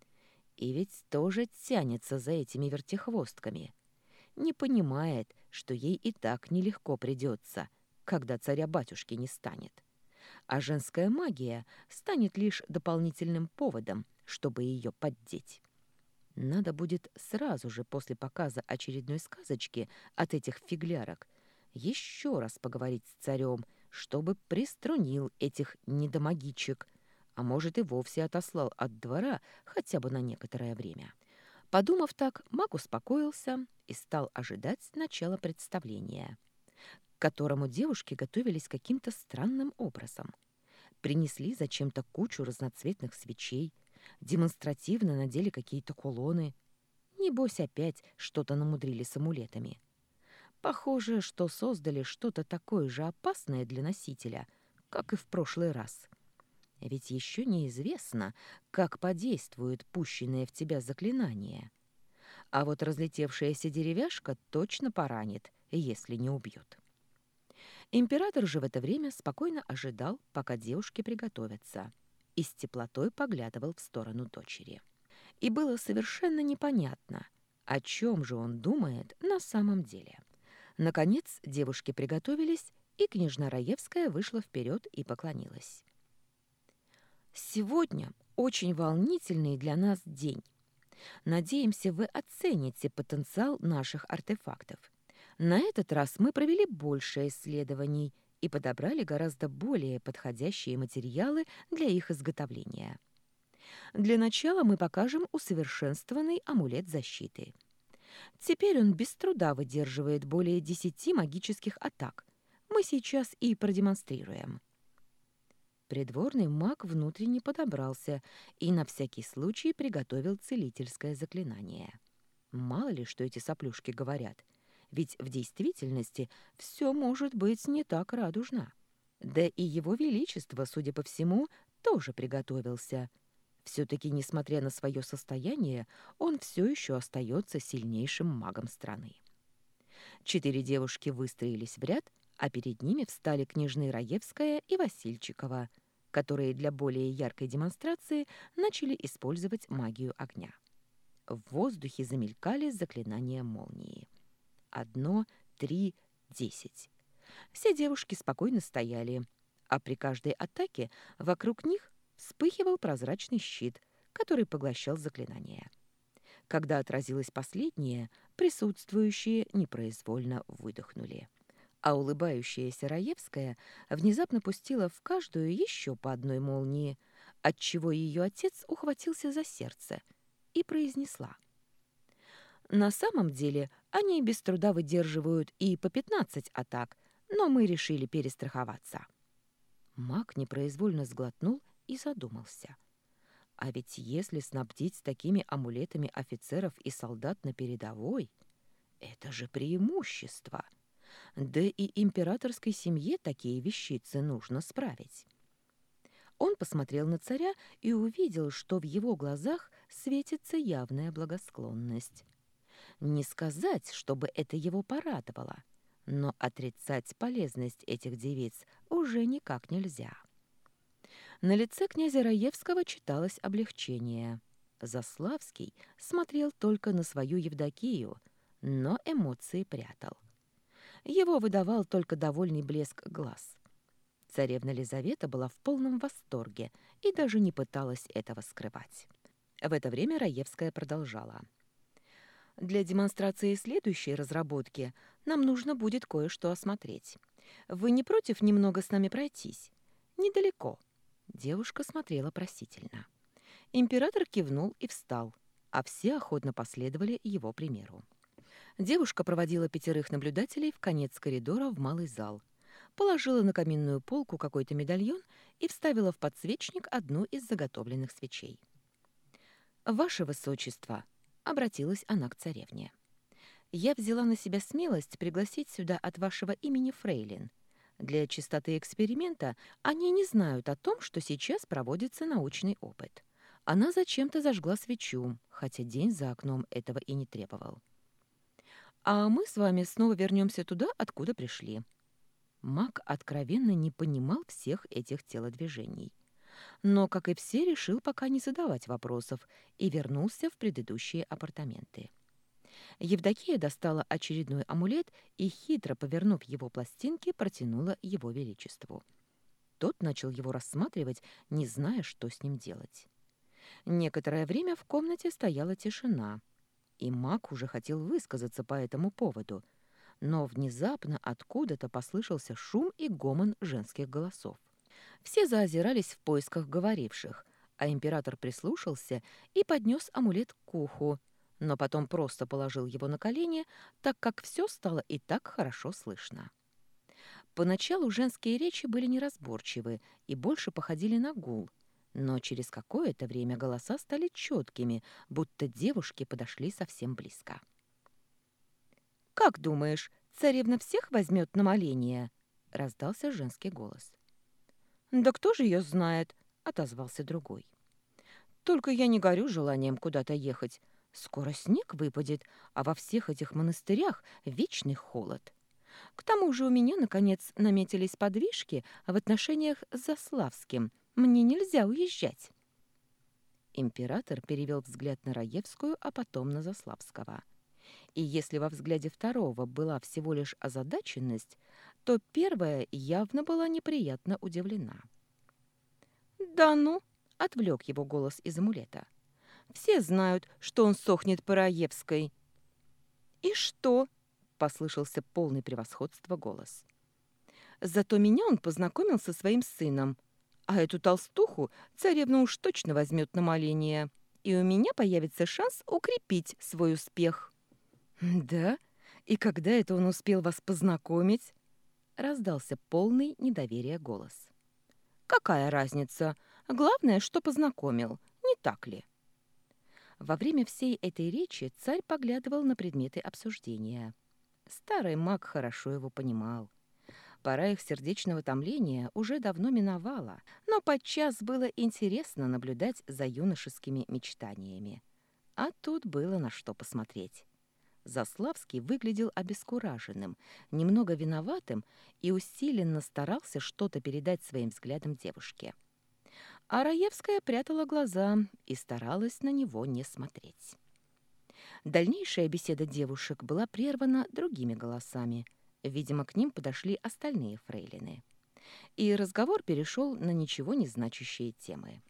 И ведь тоже тянется за этими вертихвостками. Не понимает, что ей и так нелегко придется, когда царя-батюшки не станет. А женская магия станет лишь дополнительным поводом, чтобы ее поддеть. Надо будет сразу же после показа очередной сказочки от этих фиглярок еще раз поговорить с царем, чтобы приструнил этих недомагичек, а может и вовсе отослал от двора хотя бы на некоторое время. Подумав так, маг успокоился и стал ожидать начала представления, к которому девушки готовились каким-то странным образом. Принесли зачем-то кучу разноцветных свечей, демонстративно надели какие-то кулоны. Небось, опять что-то намудрили с амулетами. Похоже, что создали что-то такое же опасное для носителя, как и в прошлый раз. Ведь еще неизвестно, как подействует пущенное в тебя заклинание. А вот разлетевшаяся деревяшка точно поранит, если не убьет. Император же в это время спокойно ожидал, пока девушки приготовятся, и с теплотой поглядывал в сторону дочери. И было совершенно непонятно, о чем же он думает на самом деле. Наконец девушки приготовились, и княжна Раевская вышла вперед и поклонилась. «Сегодня очень волнительный для нас день. Надеемся, вы оцените потенциал наших артефактов. На этот раз мы провели больше исследований и подобрали гораздо более подходящие материалы для их изготовления. Для начала мы покажем усовершенствованный амулет защиты. Теперь он без труда выдерживает более 10 магических атак. Мы сейчас и продемонстрируем». Придворный маг внутренне подобрался и на всякий случай приготовил целительское заклинание. Мало ли, что эти соплюшки говорят, ведь в действительности все может быть не так радужно. Да и его величество, судя по всему, тоже приготовился. Все-таки, несмотря на свое состояние, он все еще остается сильнейшим магом страны. 4 девушки выстроились в ряд, а перед ними встали княжны Раевская и Васильчикова, которые для более яркой демонстрации начали использовать магию огня. В воздухе замелькали заклинания молнии. 1, 3, 10. Все девушки спокойно стояли, а при каждой атаке вокруг них вспыхивал прозрачный щит, который поглощал заклинание. Когда отразилось последнее, присутствующие непроизвольно выдохнули. А улыбающаяся Раевская внезапно пустила в каждую еще по одной молнии, отчего ее отец ухватился за сердце и произнесла: «На самом деле они без труда выдерживают и по 15 атак, но мы решили перестраховаться». Маг непроизвольно сглотнул и задумался. А ведь если снабдить такими амулетами офицеров и солдат на передовой, это же преимущество. Да и императорской семье такие вещицы нужно справить. Он посмотрел на царя и увидел, что в его глазах светится явная благосклонность. Не сказать, чтобы это его порадовало, но отрицать полезность этих девиц уже никак нельзя. На лице князя Раевского читалось облегчение. Заславский смотрел только на свою Евдокию, но эмоции прятал. Его выдавал только довольный блеск глаз. Царевна Лизавета была в полном восторге и даже не пыталась этого скрывать. В это время Раевская продолжала. «Для демонстрации следующей разработки нам нужно будет кое-что осмотреть. Вы не против немного с нами пройтись? Недалеко». Девушка смотрела просительно. Император кивнул и встал, а все охотно последовали его примеру. Девушка проводила 5 наблюдателей в конец коридора в малый зал. положила на каминную полку какой-то медальон и вставила в подсвечник одну из заготовленных свечей. «Ваше Высочество!» — обратилась она к царевне. «Я взяла на себя смелость пригласить сюда от вашего имени фрейлин. Для чистоты эксперимента они не знают о том, что сейчас проводится научный опыт. Она зачем-то зажгла свечу, хотя день за окном этого и не требовал. А мы с вами снова вернемся туда, откуда пришли». Маг откровенно не понимал всех этих телодвижений. Но, как и все, решил пока не задавать вопросов и вернулся в предыдущие апартаменты. Евдокия достала очередной амулет и, хитро повернув его пластинки, протянула его величеству. Тот начал его рассматривать, не зная, что с ним делать. Некоторое время в комнате стояла тишина, и маг уже хотел высказаться по этому поводу, но внезапно откуда-то послышался шум и гомон женских голосов. Все заозирались в поисках говоривших, а император прислушался и поднес амулет к уху, но потом просто положил его на колени, так как все стало и так хорошо слышно. Поначалу женские речи были неразборчивы и больше походили на гул, но через какое-то время голоса стали четкими, будто девушки подошли совсем близко. «Как думаешь, царевна всех возьмет на моление?» — раздался женский голос. «Да кто же ее знает?» — отозвался другой. «Только я не горю желанием куда-то ехать. Скоро снег выпадет, а во всех этих монастырях вечный холод. К тому же у меня, наконец, наметились подвижки в отношениях с Заславским. Мне нельзя уезжать». Император перевел взгляд на Раевскую, а потом на Заславского. И если во взгляде второго была всего лишь озадаченность, то первая явно была неприятно удивлена. «Да ну!» — отвлек его голос из амулета. «Все знают, что он сохнет по Раевской». «И что?» — послышался полный превосходства голос. «Зато меня он познакомил со своим сыном, а эту толстуху царевна уж точно возьмет на моление, и у меня появится шанс укрепить свой успех». «Да? И когда это он успел вас познакомить?» — раздался полный недоверия голос. «Какая разница? Главное, что познакомил, не так ли?» Во время всей этой речи царь поглядывал на предметы обсуждения. Старый маг хорошо его понимал. Пора их сердечного томления уже давно миновала, но подчас было интересно наблюдать за юношескими мечтаниями. А тут было на что посмотреть. Заславский выглядел обескураженным, немного виноватым и усиленно старался что-то передать своим взглядом девушке. А Раевская прятала глаза и старалась на него не смотреть. Дальнейшая беседа девушек была прервана другими голосами. Видимо, к ним подошли остальные фрейлины. И разговор перешел на ничего не значащие темы.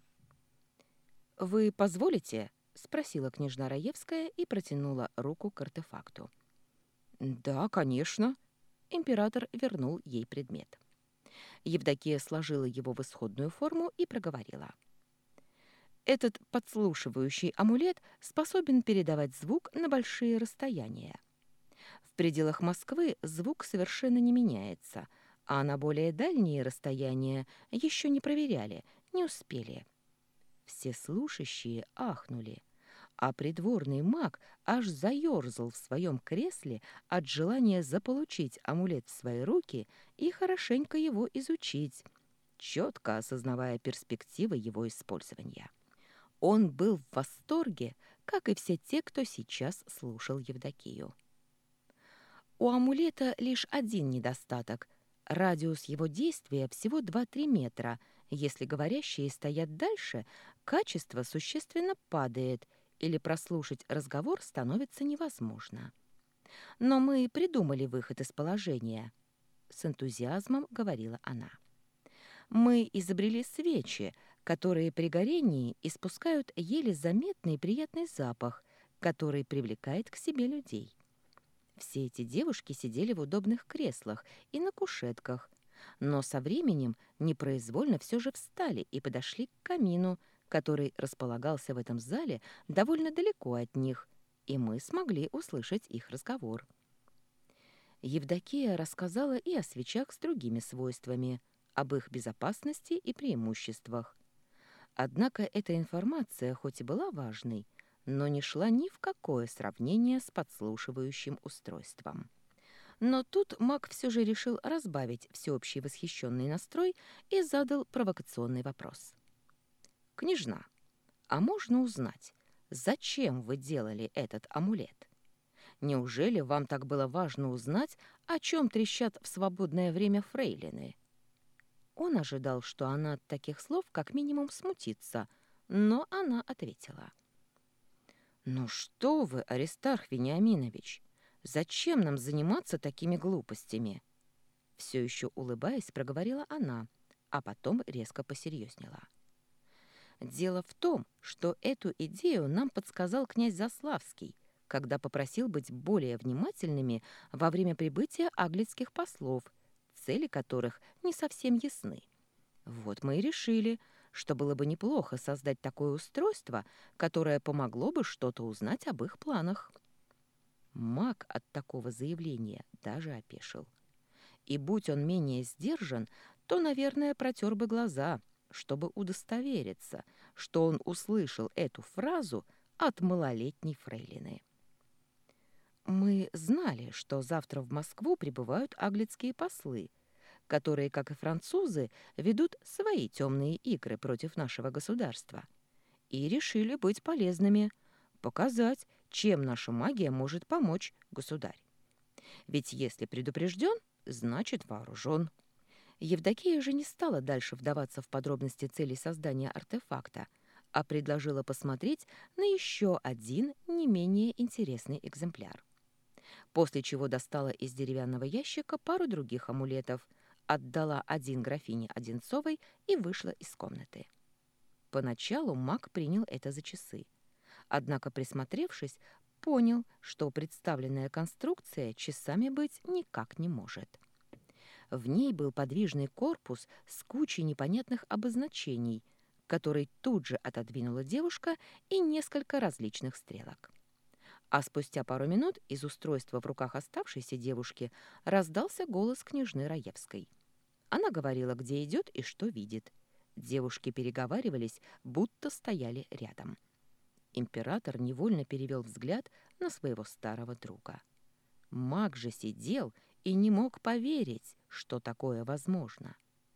«Вы позволите?» — спросила княжна Раевская и протянула руку к артефакту. «Да, конечно». Император вернул ей предмет. Евдокия сложила его в исходную форму и проговорила. «Этот подслушивающий амулет способен передавать звук на большие расстояния. В пределах Москвы звук совершенно не меняется, а на более дальние расстояния еще не проверяли, не успели». Все слушающие ахнули, а придворный маг аж заерзал в своем кресле от желания заполучить амулет в свои руки и хорошенько его изучить, четко осознавая перспективы его использования. Он был в восторге, как и все те, кто сейчас слушал Евдокию. У амулета лишь один недостаток. Радиус его действия всего 2-3 метра. Если говорящие стоят дальше, качество существенно падает, или прослушать разговор становится невозможно. Но мы придумали выход из положения, с энтузиазмом говорила она. Мы изобрели свечи, которые при горении испускают еле заметный приятный запах, который привлекает к себе людей. Все эти девушки сидели в удобных креслах и на кушетках, но со временем непроизвольно все же встали и подошли к камину, который располагался в этом зале довольно далеко от них, и мы смогли услышать их разговор. Евдокия рассказала и о свечах с другими свойствами, об их безопасности и преимуществах. Однако эта информация хоть и была важной, но не шла ни в какое сравнение с подслушивающим устройством. Но тут маг все же решил разбавить всеобщий восхищенный настрой и задал провокационный вопрос. «Княжна, а можно узнать, зачем вы делали этот амулет? Неужели вам так было важно узнать, о чем трещат в свободное время фрейлины?» Он ожидал, что она от таких слов как минимум смутится, но она ответила. «Ну что вы, Аристарх Вениаминович, зачем нам заниматься такими глупостями?» Все еще улыбаясь, проговорила она, а потом резко посерьезнела. «Дело в том, что эту идею нам подсказал князь Заславский, когда попросил быть более внимательными во время прибытия аглицких послов, цели которых не совсем ясны. Вот мы и решили, что было бы неплохо создать такое устройство, которое помогло бы что-то узнать об их планах». Маг от такого заявления даже опешил. И будь он менее сдержан, то, наверное, протер бы глаза, чтобы удостовериться, что он услышал эту фразу от малолетней фрейлины. «Мы знали, что завтра в Москву прибывают аглицкие послы, которые, как и французы, ведут свои темные игры против нашего государства, и решили быть полезными, показать, чем наша магия может помочь, государь. Ведь если предупрежден, значит вооружен». Евдокия же не стала дальше вдаваться в подробности целей создания артефакта, а предложила посмотреть на еще один не менее интересный экземпляр. После чего достала из деревянного ящика пару других амулетов, отдала один графине Одинцовой и вышла из комнаты. Поначалу маг принял это за часы. Однако, присмотревшись, понял, что представленная конструкция часами быть никак не может. В ней был подвижный корпус с кучей непонятных обозначений, который тут же отодвинула девушка, и несколько различных стрелок. А спустя пару минут из устройства в руках оставшейся девушки раздался голос княжны Раевской. Она говорила, где идет и что видит. Девушки переговаривались, будто стояли рядом. Император невольно перевел взгляд на своего старого друга. Маг же сидел и не мог поверить, что такое возможно.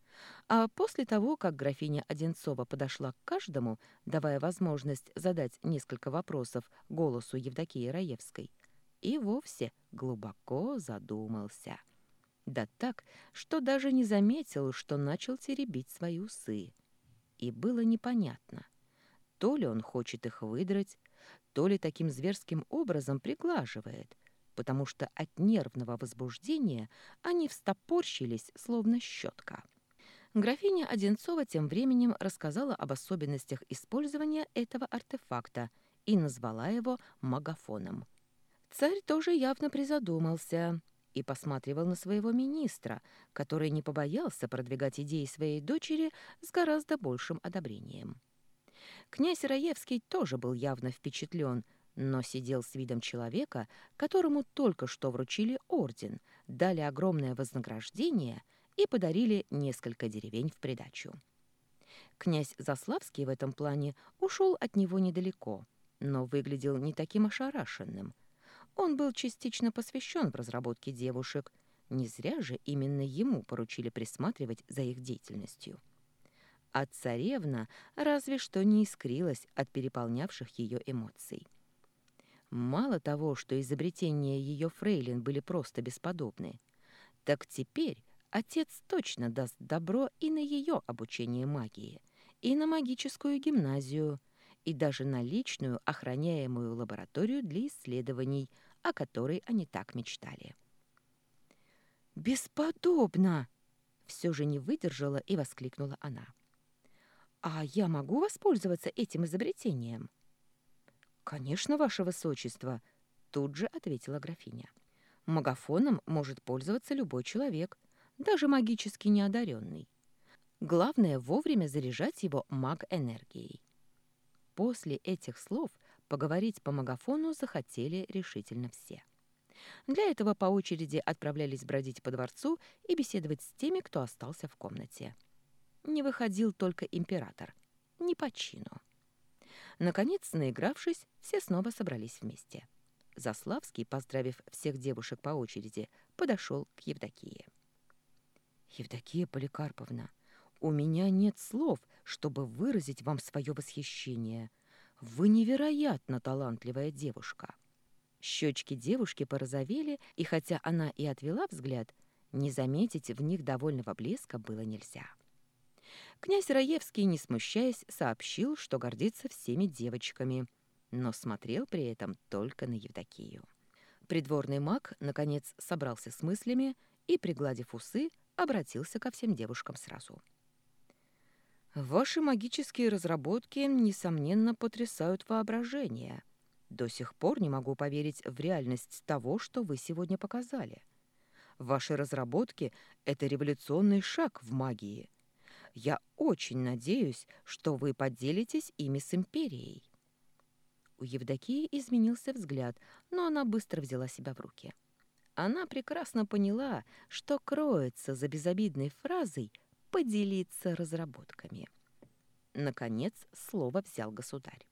А после того, как графиня Одинцова подошла к каждому, давая возможность задать несколько вопросов голосу Евдокии Раевской, и вовсе глубоко задумался. Да так, что даже не заметил, что начал теребить свои усы. И было непонятно, то ли он хочет их выдрать, то ли таким зверским образом приглаживает, потому что от нервного возбуждения они встопорщились, словно щетка. Графиня Одинцова тем временем рассказала об особенностях использования этого артефакта и назвала его магафоном. Царь тоже явно призадумался и посматривал на своего министра, который не побоялся продвигать идеи своей дочери с гораздо большим одобрением. Князь Раевский тоже был явно впечатлен, но сидел с видом человека, которому только что вручили орден, дали огромное вознаграждение и подарили несколько деревень в придачу. Князь Заславский в этом плане ушел от него недалеко, но выглядел не таким ошарашенным. Он был частично посвящен в разработке девушек, не зря же именно ему поручили присматривать за их деятельностью. А царевна разве что не искрилась от переполнявших ее эмоций. Мало того, что изобретения ее фрейлин были просто бесподобны, так теперь отец точно даст добро и на ее обучение магии, и на магическую гимназию, и даже на личную охраняемую лабораторию для исследований, о которой они так мечтали. «Бесподобно!» — все же не выдержала и воскликнула она. «А я могу воспользоваться этим изобретением?» «Конечно, ваше высочество», — тут же ответила графиня. «Магафоном может пользоваться любой человек, даже магически неодаренный. Главное вовремя заряжать его маг-энергией». После этих слов поговорить по магафону захотели решительно все. Для этого по очереди отправлялись бродить по дворцу и беседовать с теми, кто остался в комнате. Не выходил только император. Не по чину. Наконец, наигравшись, все снова собрались вместе. Заславский, поздравив всех девушек по очереди, подошел к Евдокии. «Евдокия Поликарповна, у меня нет слов, чтобы выразить вам свое восхищение. Вы невероятно талантливая девушка». Щечки девушки порозовели, и хотя она и отвела взгляд, не заметить в них довольного блеска было нельзя. Князь Раевский, не смущаясь, сообщил, что гордится всеми девочками, но смотрел при этом только на Евдокию. Придворный маг, наконец, собрался с мыслями и, пригладив усы, обратился ко всем девушкам сразу. «Ваши магические разработки, несомненно, потрясают воображение. До сих пор не могу поверить в реальность того, что вы сегодня показали. Ваши разработки — это революционный шаг в магии. Я очень надеюсь, что вы поделитесь ими с империей». У Евдокии изменился взгляд, но она быстро взяла себя в руки. Она прекрасно поняла, что кроется за безобидной фразой «поделиться разработками». Наконец, слово взял государь.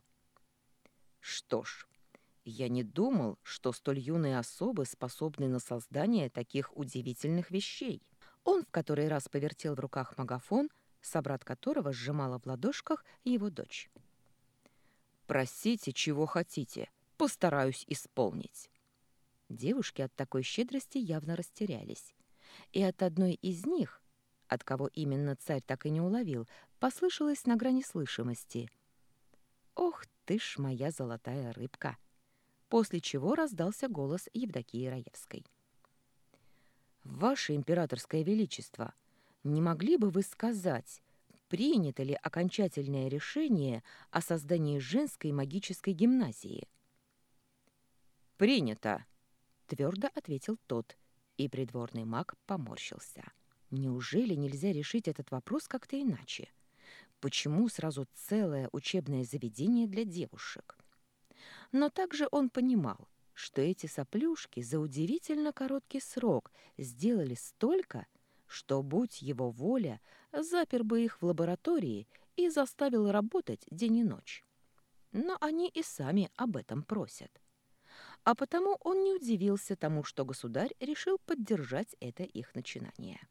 «Что ж, я не думал, что столь юные особы способны на создание таких удивительных вещей». Он в который раз повертел в руках магафон, собрат которого сжимала в ладошках его дочь. «Просите, чего хотите, постараюсь исполнить». Девушки от такой щедрости явно растерялись. И от одной из них, от кого именно царь так и не уловил, послышалось на грани слышимости: «Ох ты ж моя золотая рыбка!» После чего раздался голос Евдокии Раевской. «Ваше императорское величество, не могли бы вы сказать, принято ли окончательное решение о создании женской магической гимназии?» «Принято», — твердо ответил тот, и придворный маг поморщился. «Неужели нельзя решить этот вопрос как-то иначе? Почему сразу целое учебное заведение для девушек?» Но также он понимал, что эти соплюшки за удивительно короткий срок сделали столько, что, будь его воля, запер бы их в лаборатории и заставил работать день и ночь. Но они и сами об этом просят. А потому он не удивился тому, что государь решил поддержать это их начинание.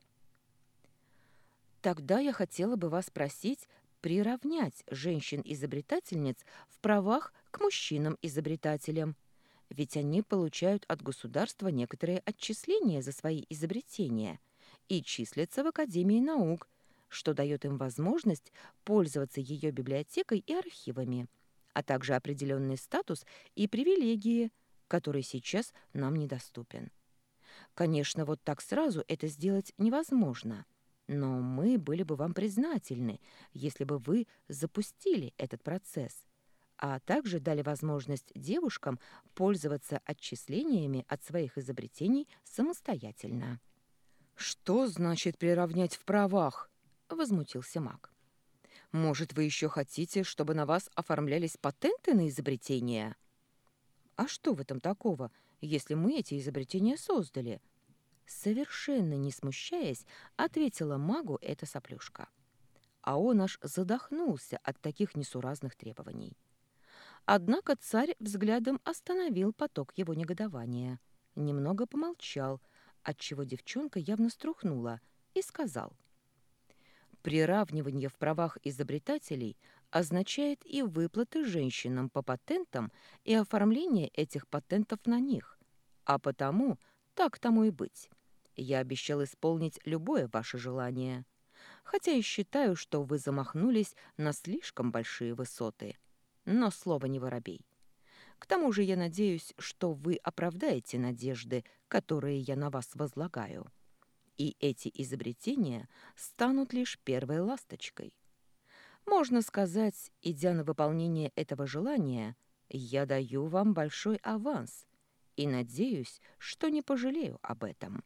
«Тогда я хотела бы вас просить приравнять женщин-изобретательниц в правах к мужчинам-изобретателям, ведь они получают от государства некоторые отчисления за свои изобретения и числятся в Академии наук, что дает им возможность пользоваться ее библиотекой и архивами, а также определенный статус и привилегии, который сейчас нам недоступен. Конечно, вот так сразу это сделать невозможно, но мы были бы вам признательны, если бы вы запустили этот процесс, а также дали возможность девушкам пользоваться отчислениями от своих изобретений самостоятельно». «Что значит приравнять в правах?» — возмутился маг. «Может, вы еще хотите, чтобы на вас оформлялись патенты на изобретения?» «А что в этом такого, если мы эти изобретения создали?» Совершенно не смущаясь, ответила магу эта соплюшка. А он аж задохнулся от таких несуразных требований. Однако царь взглядом остановил поток его негодования, немного помолчал, отчего девчонка явно струхнула, и сказал: «Приравнивание в правах изобретателей означает и выплаты женщинам по патентам и оформление этих патентов на них, а потому так тому и быть. Я обещал исполнить любое ваше желание, хотя и считаю, что вы замахнулись на слишком большие высоты. Но слово не воробей. К тому же я надеюсь, что вы оправдаете надежды, которые я на вас возлагаю. И эти изобретения станут лишь первой ласточкой. Можно сказать, идя на выполнение этого желания, я даю вам большой аванс и надеюсь, что не пожалею об этом».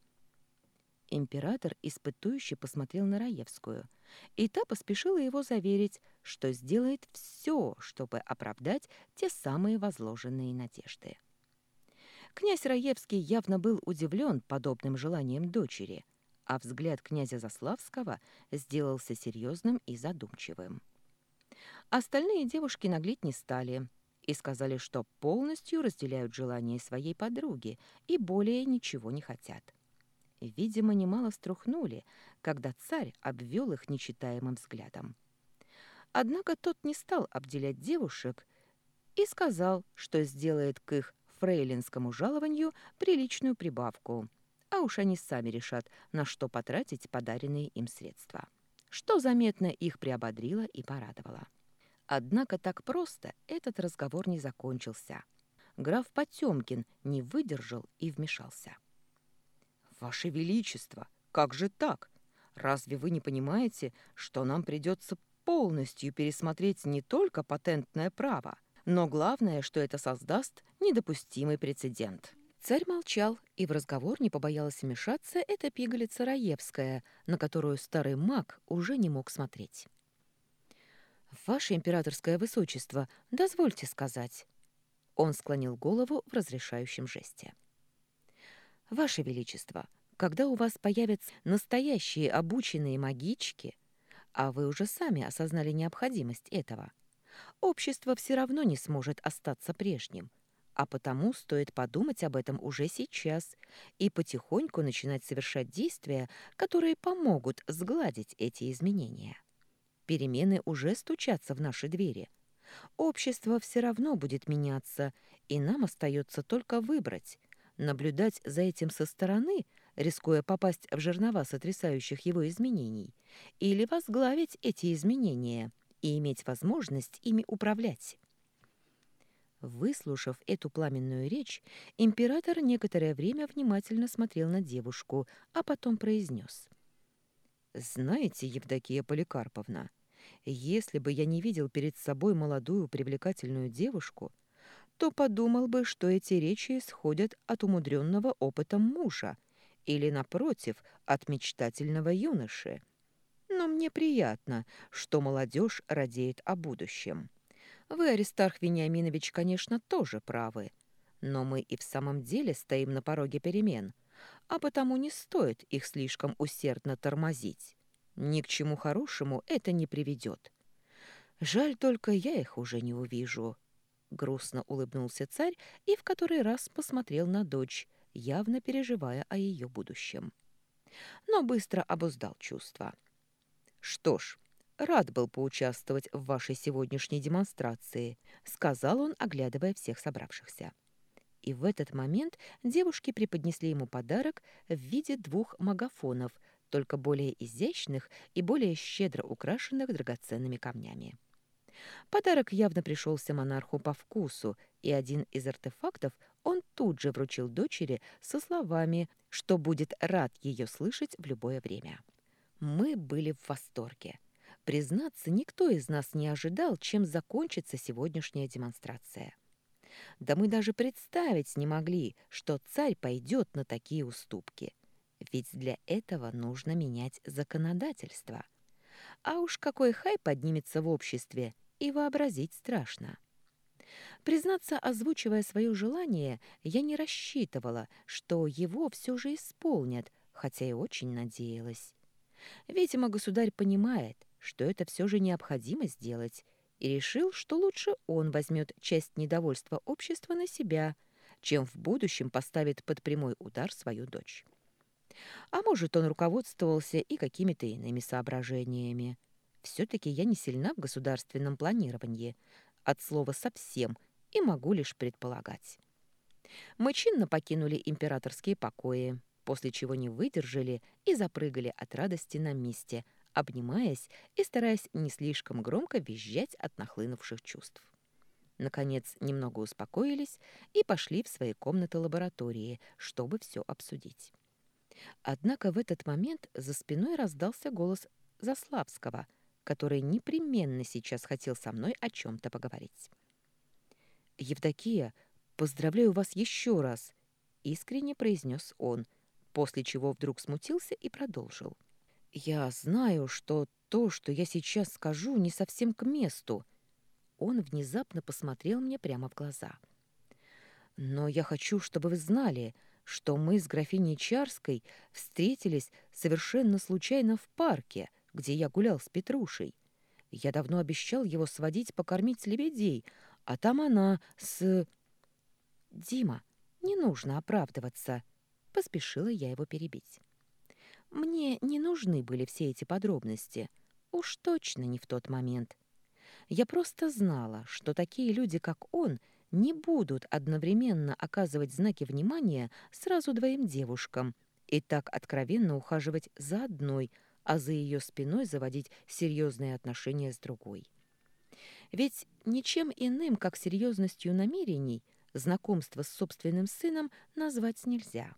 Император испытующе посмотрел на Раевскую, и та поспешила его заверить, что сделает все, чтобы оправдать те самые возложенные надежды. Князь Раевский явно был удивлен подобным желанием дочери, а взгляд князя Заславского сделался серьезным и задумчивым. Остальные девушки наглеть не стали и сказали, что полностью разделяют желание своей подруги и более ничего не хотят. Видимо, немало струхнули, когда царь обвел их нечитаемым взглядом. Однако тот не стал обделять девушек и сказал, что сделает к их фрейлинскому жалованию приличную прибавку, а уж они сами решат, на что потратить подаренные им средства. Что заметно их приободрило и порадовало. Однако так просто этот разговор не закончился. Граф Потемкин не выдержал и вмешался. «Ваше Величество, как же так? Разве вы не понимаете, что нам придется полностью пересмотреть не только патентное право, но главное, что это создаст недопустимый прецедент?» Царь молчал, и в разговор не побоялась вмешаться эта пигалица Раевская, на которую старый маг уже не мог смотреть. «Ваше императорское высочество, дозвольте сказать». Он склонил голову в разрешающем жесте. «Ваше Величество, когда у вас появятся настоящие обученные магички, а вы уже сами осознали необходимость этого, общество все равно не сможет остаться прежним, а потому стоит подумать об этом уже сейчас и потихоньку начинать совершать действия, которые помогут сгладить эти изменения. Перемены уже стучатся в наши двери. Общество все равно будет меняться, и нам остается только выбрать, наблюдать за этим со стороны, рискуя попасть в жернова сотрясающих его изменений, или возглавить эти изменения и иметь возможность ими управлять. Выслушав эту пламенную речь, император некоторое время внимательно смотрел на девушку, а потом произнес. «Знаете, Евдокия Поликарповна, если бы я не видел перед собой молодую привлекательную девушку, то подумал бы, что эти речи исходят от умудренного опытом мужа или, напротив, от мечтательного юноши. Но мне приятно, что молодежь радеет о будущем. Вы, Аристарх Вениаминович, конечно, тоже правы, но мы и в самом деле стоим на пороге перемен, а потому не стоит их слишком усердно тормозить. Ни к чему хорошему это не приведет. Жаль только, я их уже не увижу». Грустно улыбнулся царь и в который раз посмотрел на дочь, явно переживая о ее будущем. Но быстро обуздал чувства. «Что ж, рад был поучаствовать в вашей сегодняшней демонстрации», сказал он, оглядывая всех собравшихся. И в этот момент девушки преподнесли ему подарок в виде 2 магафонов, только более изящных и более щедро украшенных драгоценными камнями. Подарок явно пришелся монарху по вкусу, и один из артефактов он тут же вручил дочери со словами, что будет рад ее слышать в любое время. Мы были в восторге. Признаться, никто из нас не ожидал, чем закончится сегодняшняя демонстрация. Да мы даже представить не могли, что царь пойдет на такие уступки. Ведь для этого нужно менять законодательство. А уж какой хай поднимется в обществе, и вообразить страшно. Признаться, озвучивая свое желание, я не рассчитывала, что его все же исполнят, хотя и очень надеялась. Видимо, государь понимает, что это все же необходимо сделать, и решил, что лучше он возьмет часть недовольства общества на себя, чем в будущем поставит под прямой удар свою дочь. А может, он руководствовался и какими-то иными соображениями. Все-таки я не сильна в государственном планировании, от слова «совсем», и могу лишь предполагать. Мы чинно покинули императорские покои, после чего не выдержали и запрыгали от радости на месте, обнимаясь и стараясь не слишком громко визжать от нахлынувших чувств. Наконец, немного успокоились и пошли в свои комнаты-лаборатории, чтобы все обсудить. Однако в этот момент за спиной раздался голос Заславского, который непременно сейчас хотел со мной о чем-то поговорить. «Евдокия, поздравляю вас еще раз!» — искренне произнес он, после чего вдруг смутился и продолжил. «Я знаю, что то, что я сейчас скажу, не совсем к месту». Он внезапно посмотрел мне прямо в глаза. Но я хочу, чтобы вы знали, что мы с графиней Чарской встретились совершенно случайно в парке, где я гулял с Петрушей. Я давно обещал его сводить покормить лебедей, а там она с... Дима, не нужно оправдываться. Поспешила я его перебить. Мне не нужны были все эти подробности. Уж точно не в тот момент. Я просто знала, что такие люди, как он, не будут одновременно оказывать знаки внимания сразу двоим девушкам и так откровенно ухаживать за одной, а за ее спиной заводить серьезные отношения с другой. Ведь ничем иным, как серьезностью намерений, знакомство с собственным сыном назвать нельзя.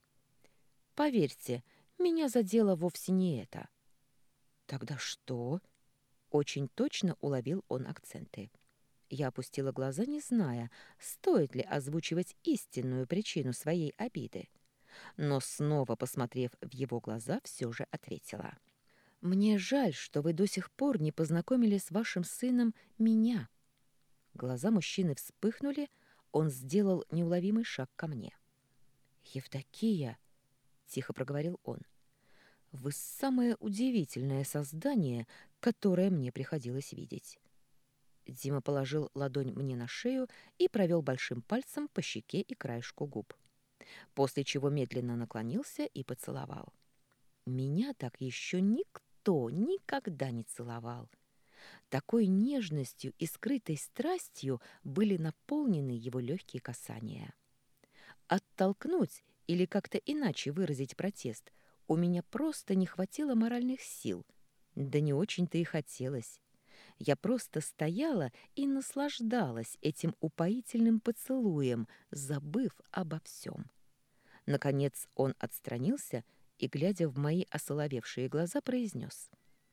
Поверьте, меня задело вовсе не это. Тогда что? Очень точно уловил он акценты. Я опустила глаза, не зная, стоит ли озвучивать истинную причину своей обиды. Но снова, посмотрев в его глаза, все же ответила. «Мне жаль, что вы до сих пор не познакомили с вашим сыном меня». Глаза мужчины вспыхнули, он сделал неуловимый шаг ко мне. «Евдокия», — тихо проговорил он, — «вы самое удивительное создание, которое мне приходилось видеть». Дима положил ладонь мне на шею и провел большим пальцем по щеке и краешку губ, после чего медленно наклонился и поцеловал. Меня так еще никто никогда не целовал. Такой нежностью и скрытой страстью были наполнены его легкие касания. Оттолкнуть или как-то иначе выразить протест у меня просто не хватило моральных сил. Да не очень-то и хотелось. Я просто стояла и наслаждалась этим упоительным поцелуем, забыв обо всем. Наконец он отстранился и, глядя в мои осоловевшие глаза, произнес: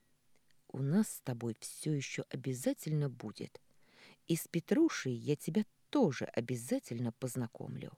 «У нас с тобой все еще обязательно будет. И с Петрушей я тебя тоже обязательно познакомлю».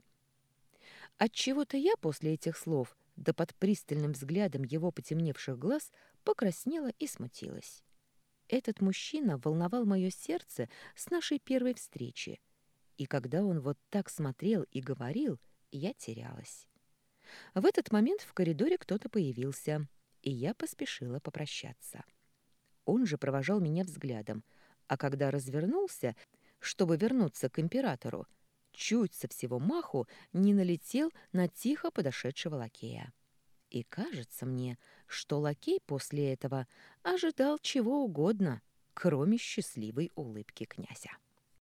Отчего-то я после этих слов, да под пристальным взглядом его потемневших глаз, покраснела и смутилась. Этот мужчина волновал мое сердце с нашей первой встречи, и когда он вот так смотрел и говорил, я терялась. В этот момент в коридоре кто-то появился, и я поспешила попрощаться. Он же провожал меня взглядом, а когда развернулся, чтобы вернуться к императору, чуть со всего маху не налетел на тихо подошедшего лакея. И кажется мне, что лакей после этого ожидал чего угодно, кроме счастливой улыбки князя.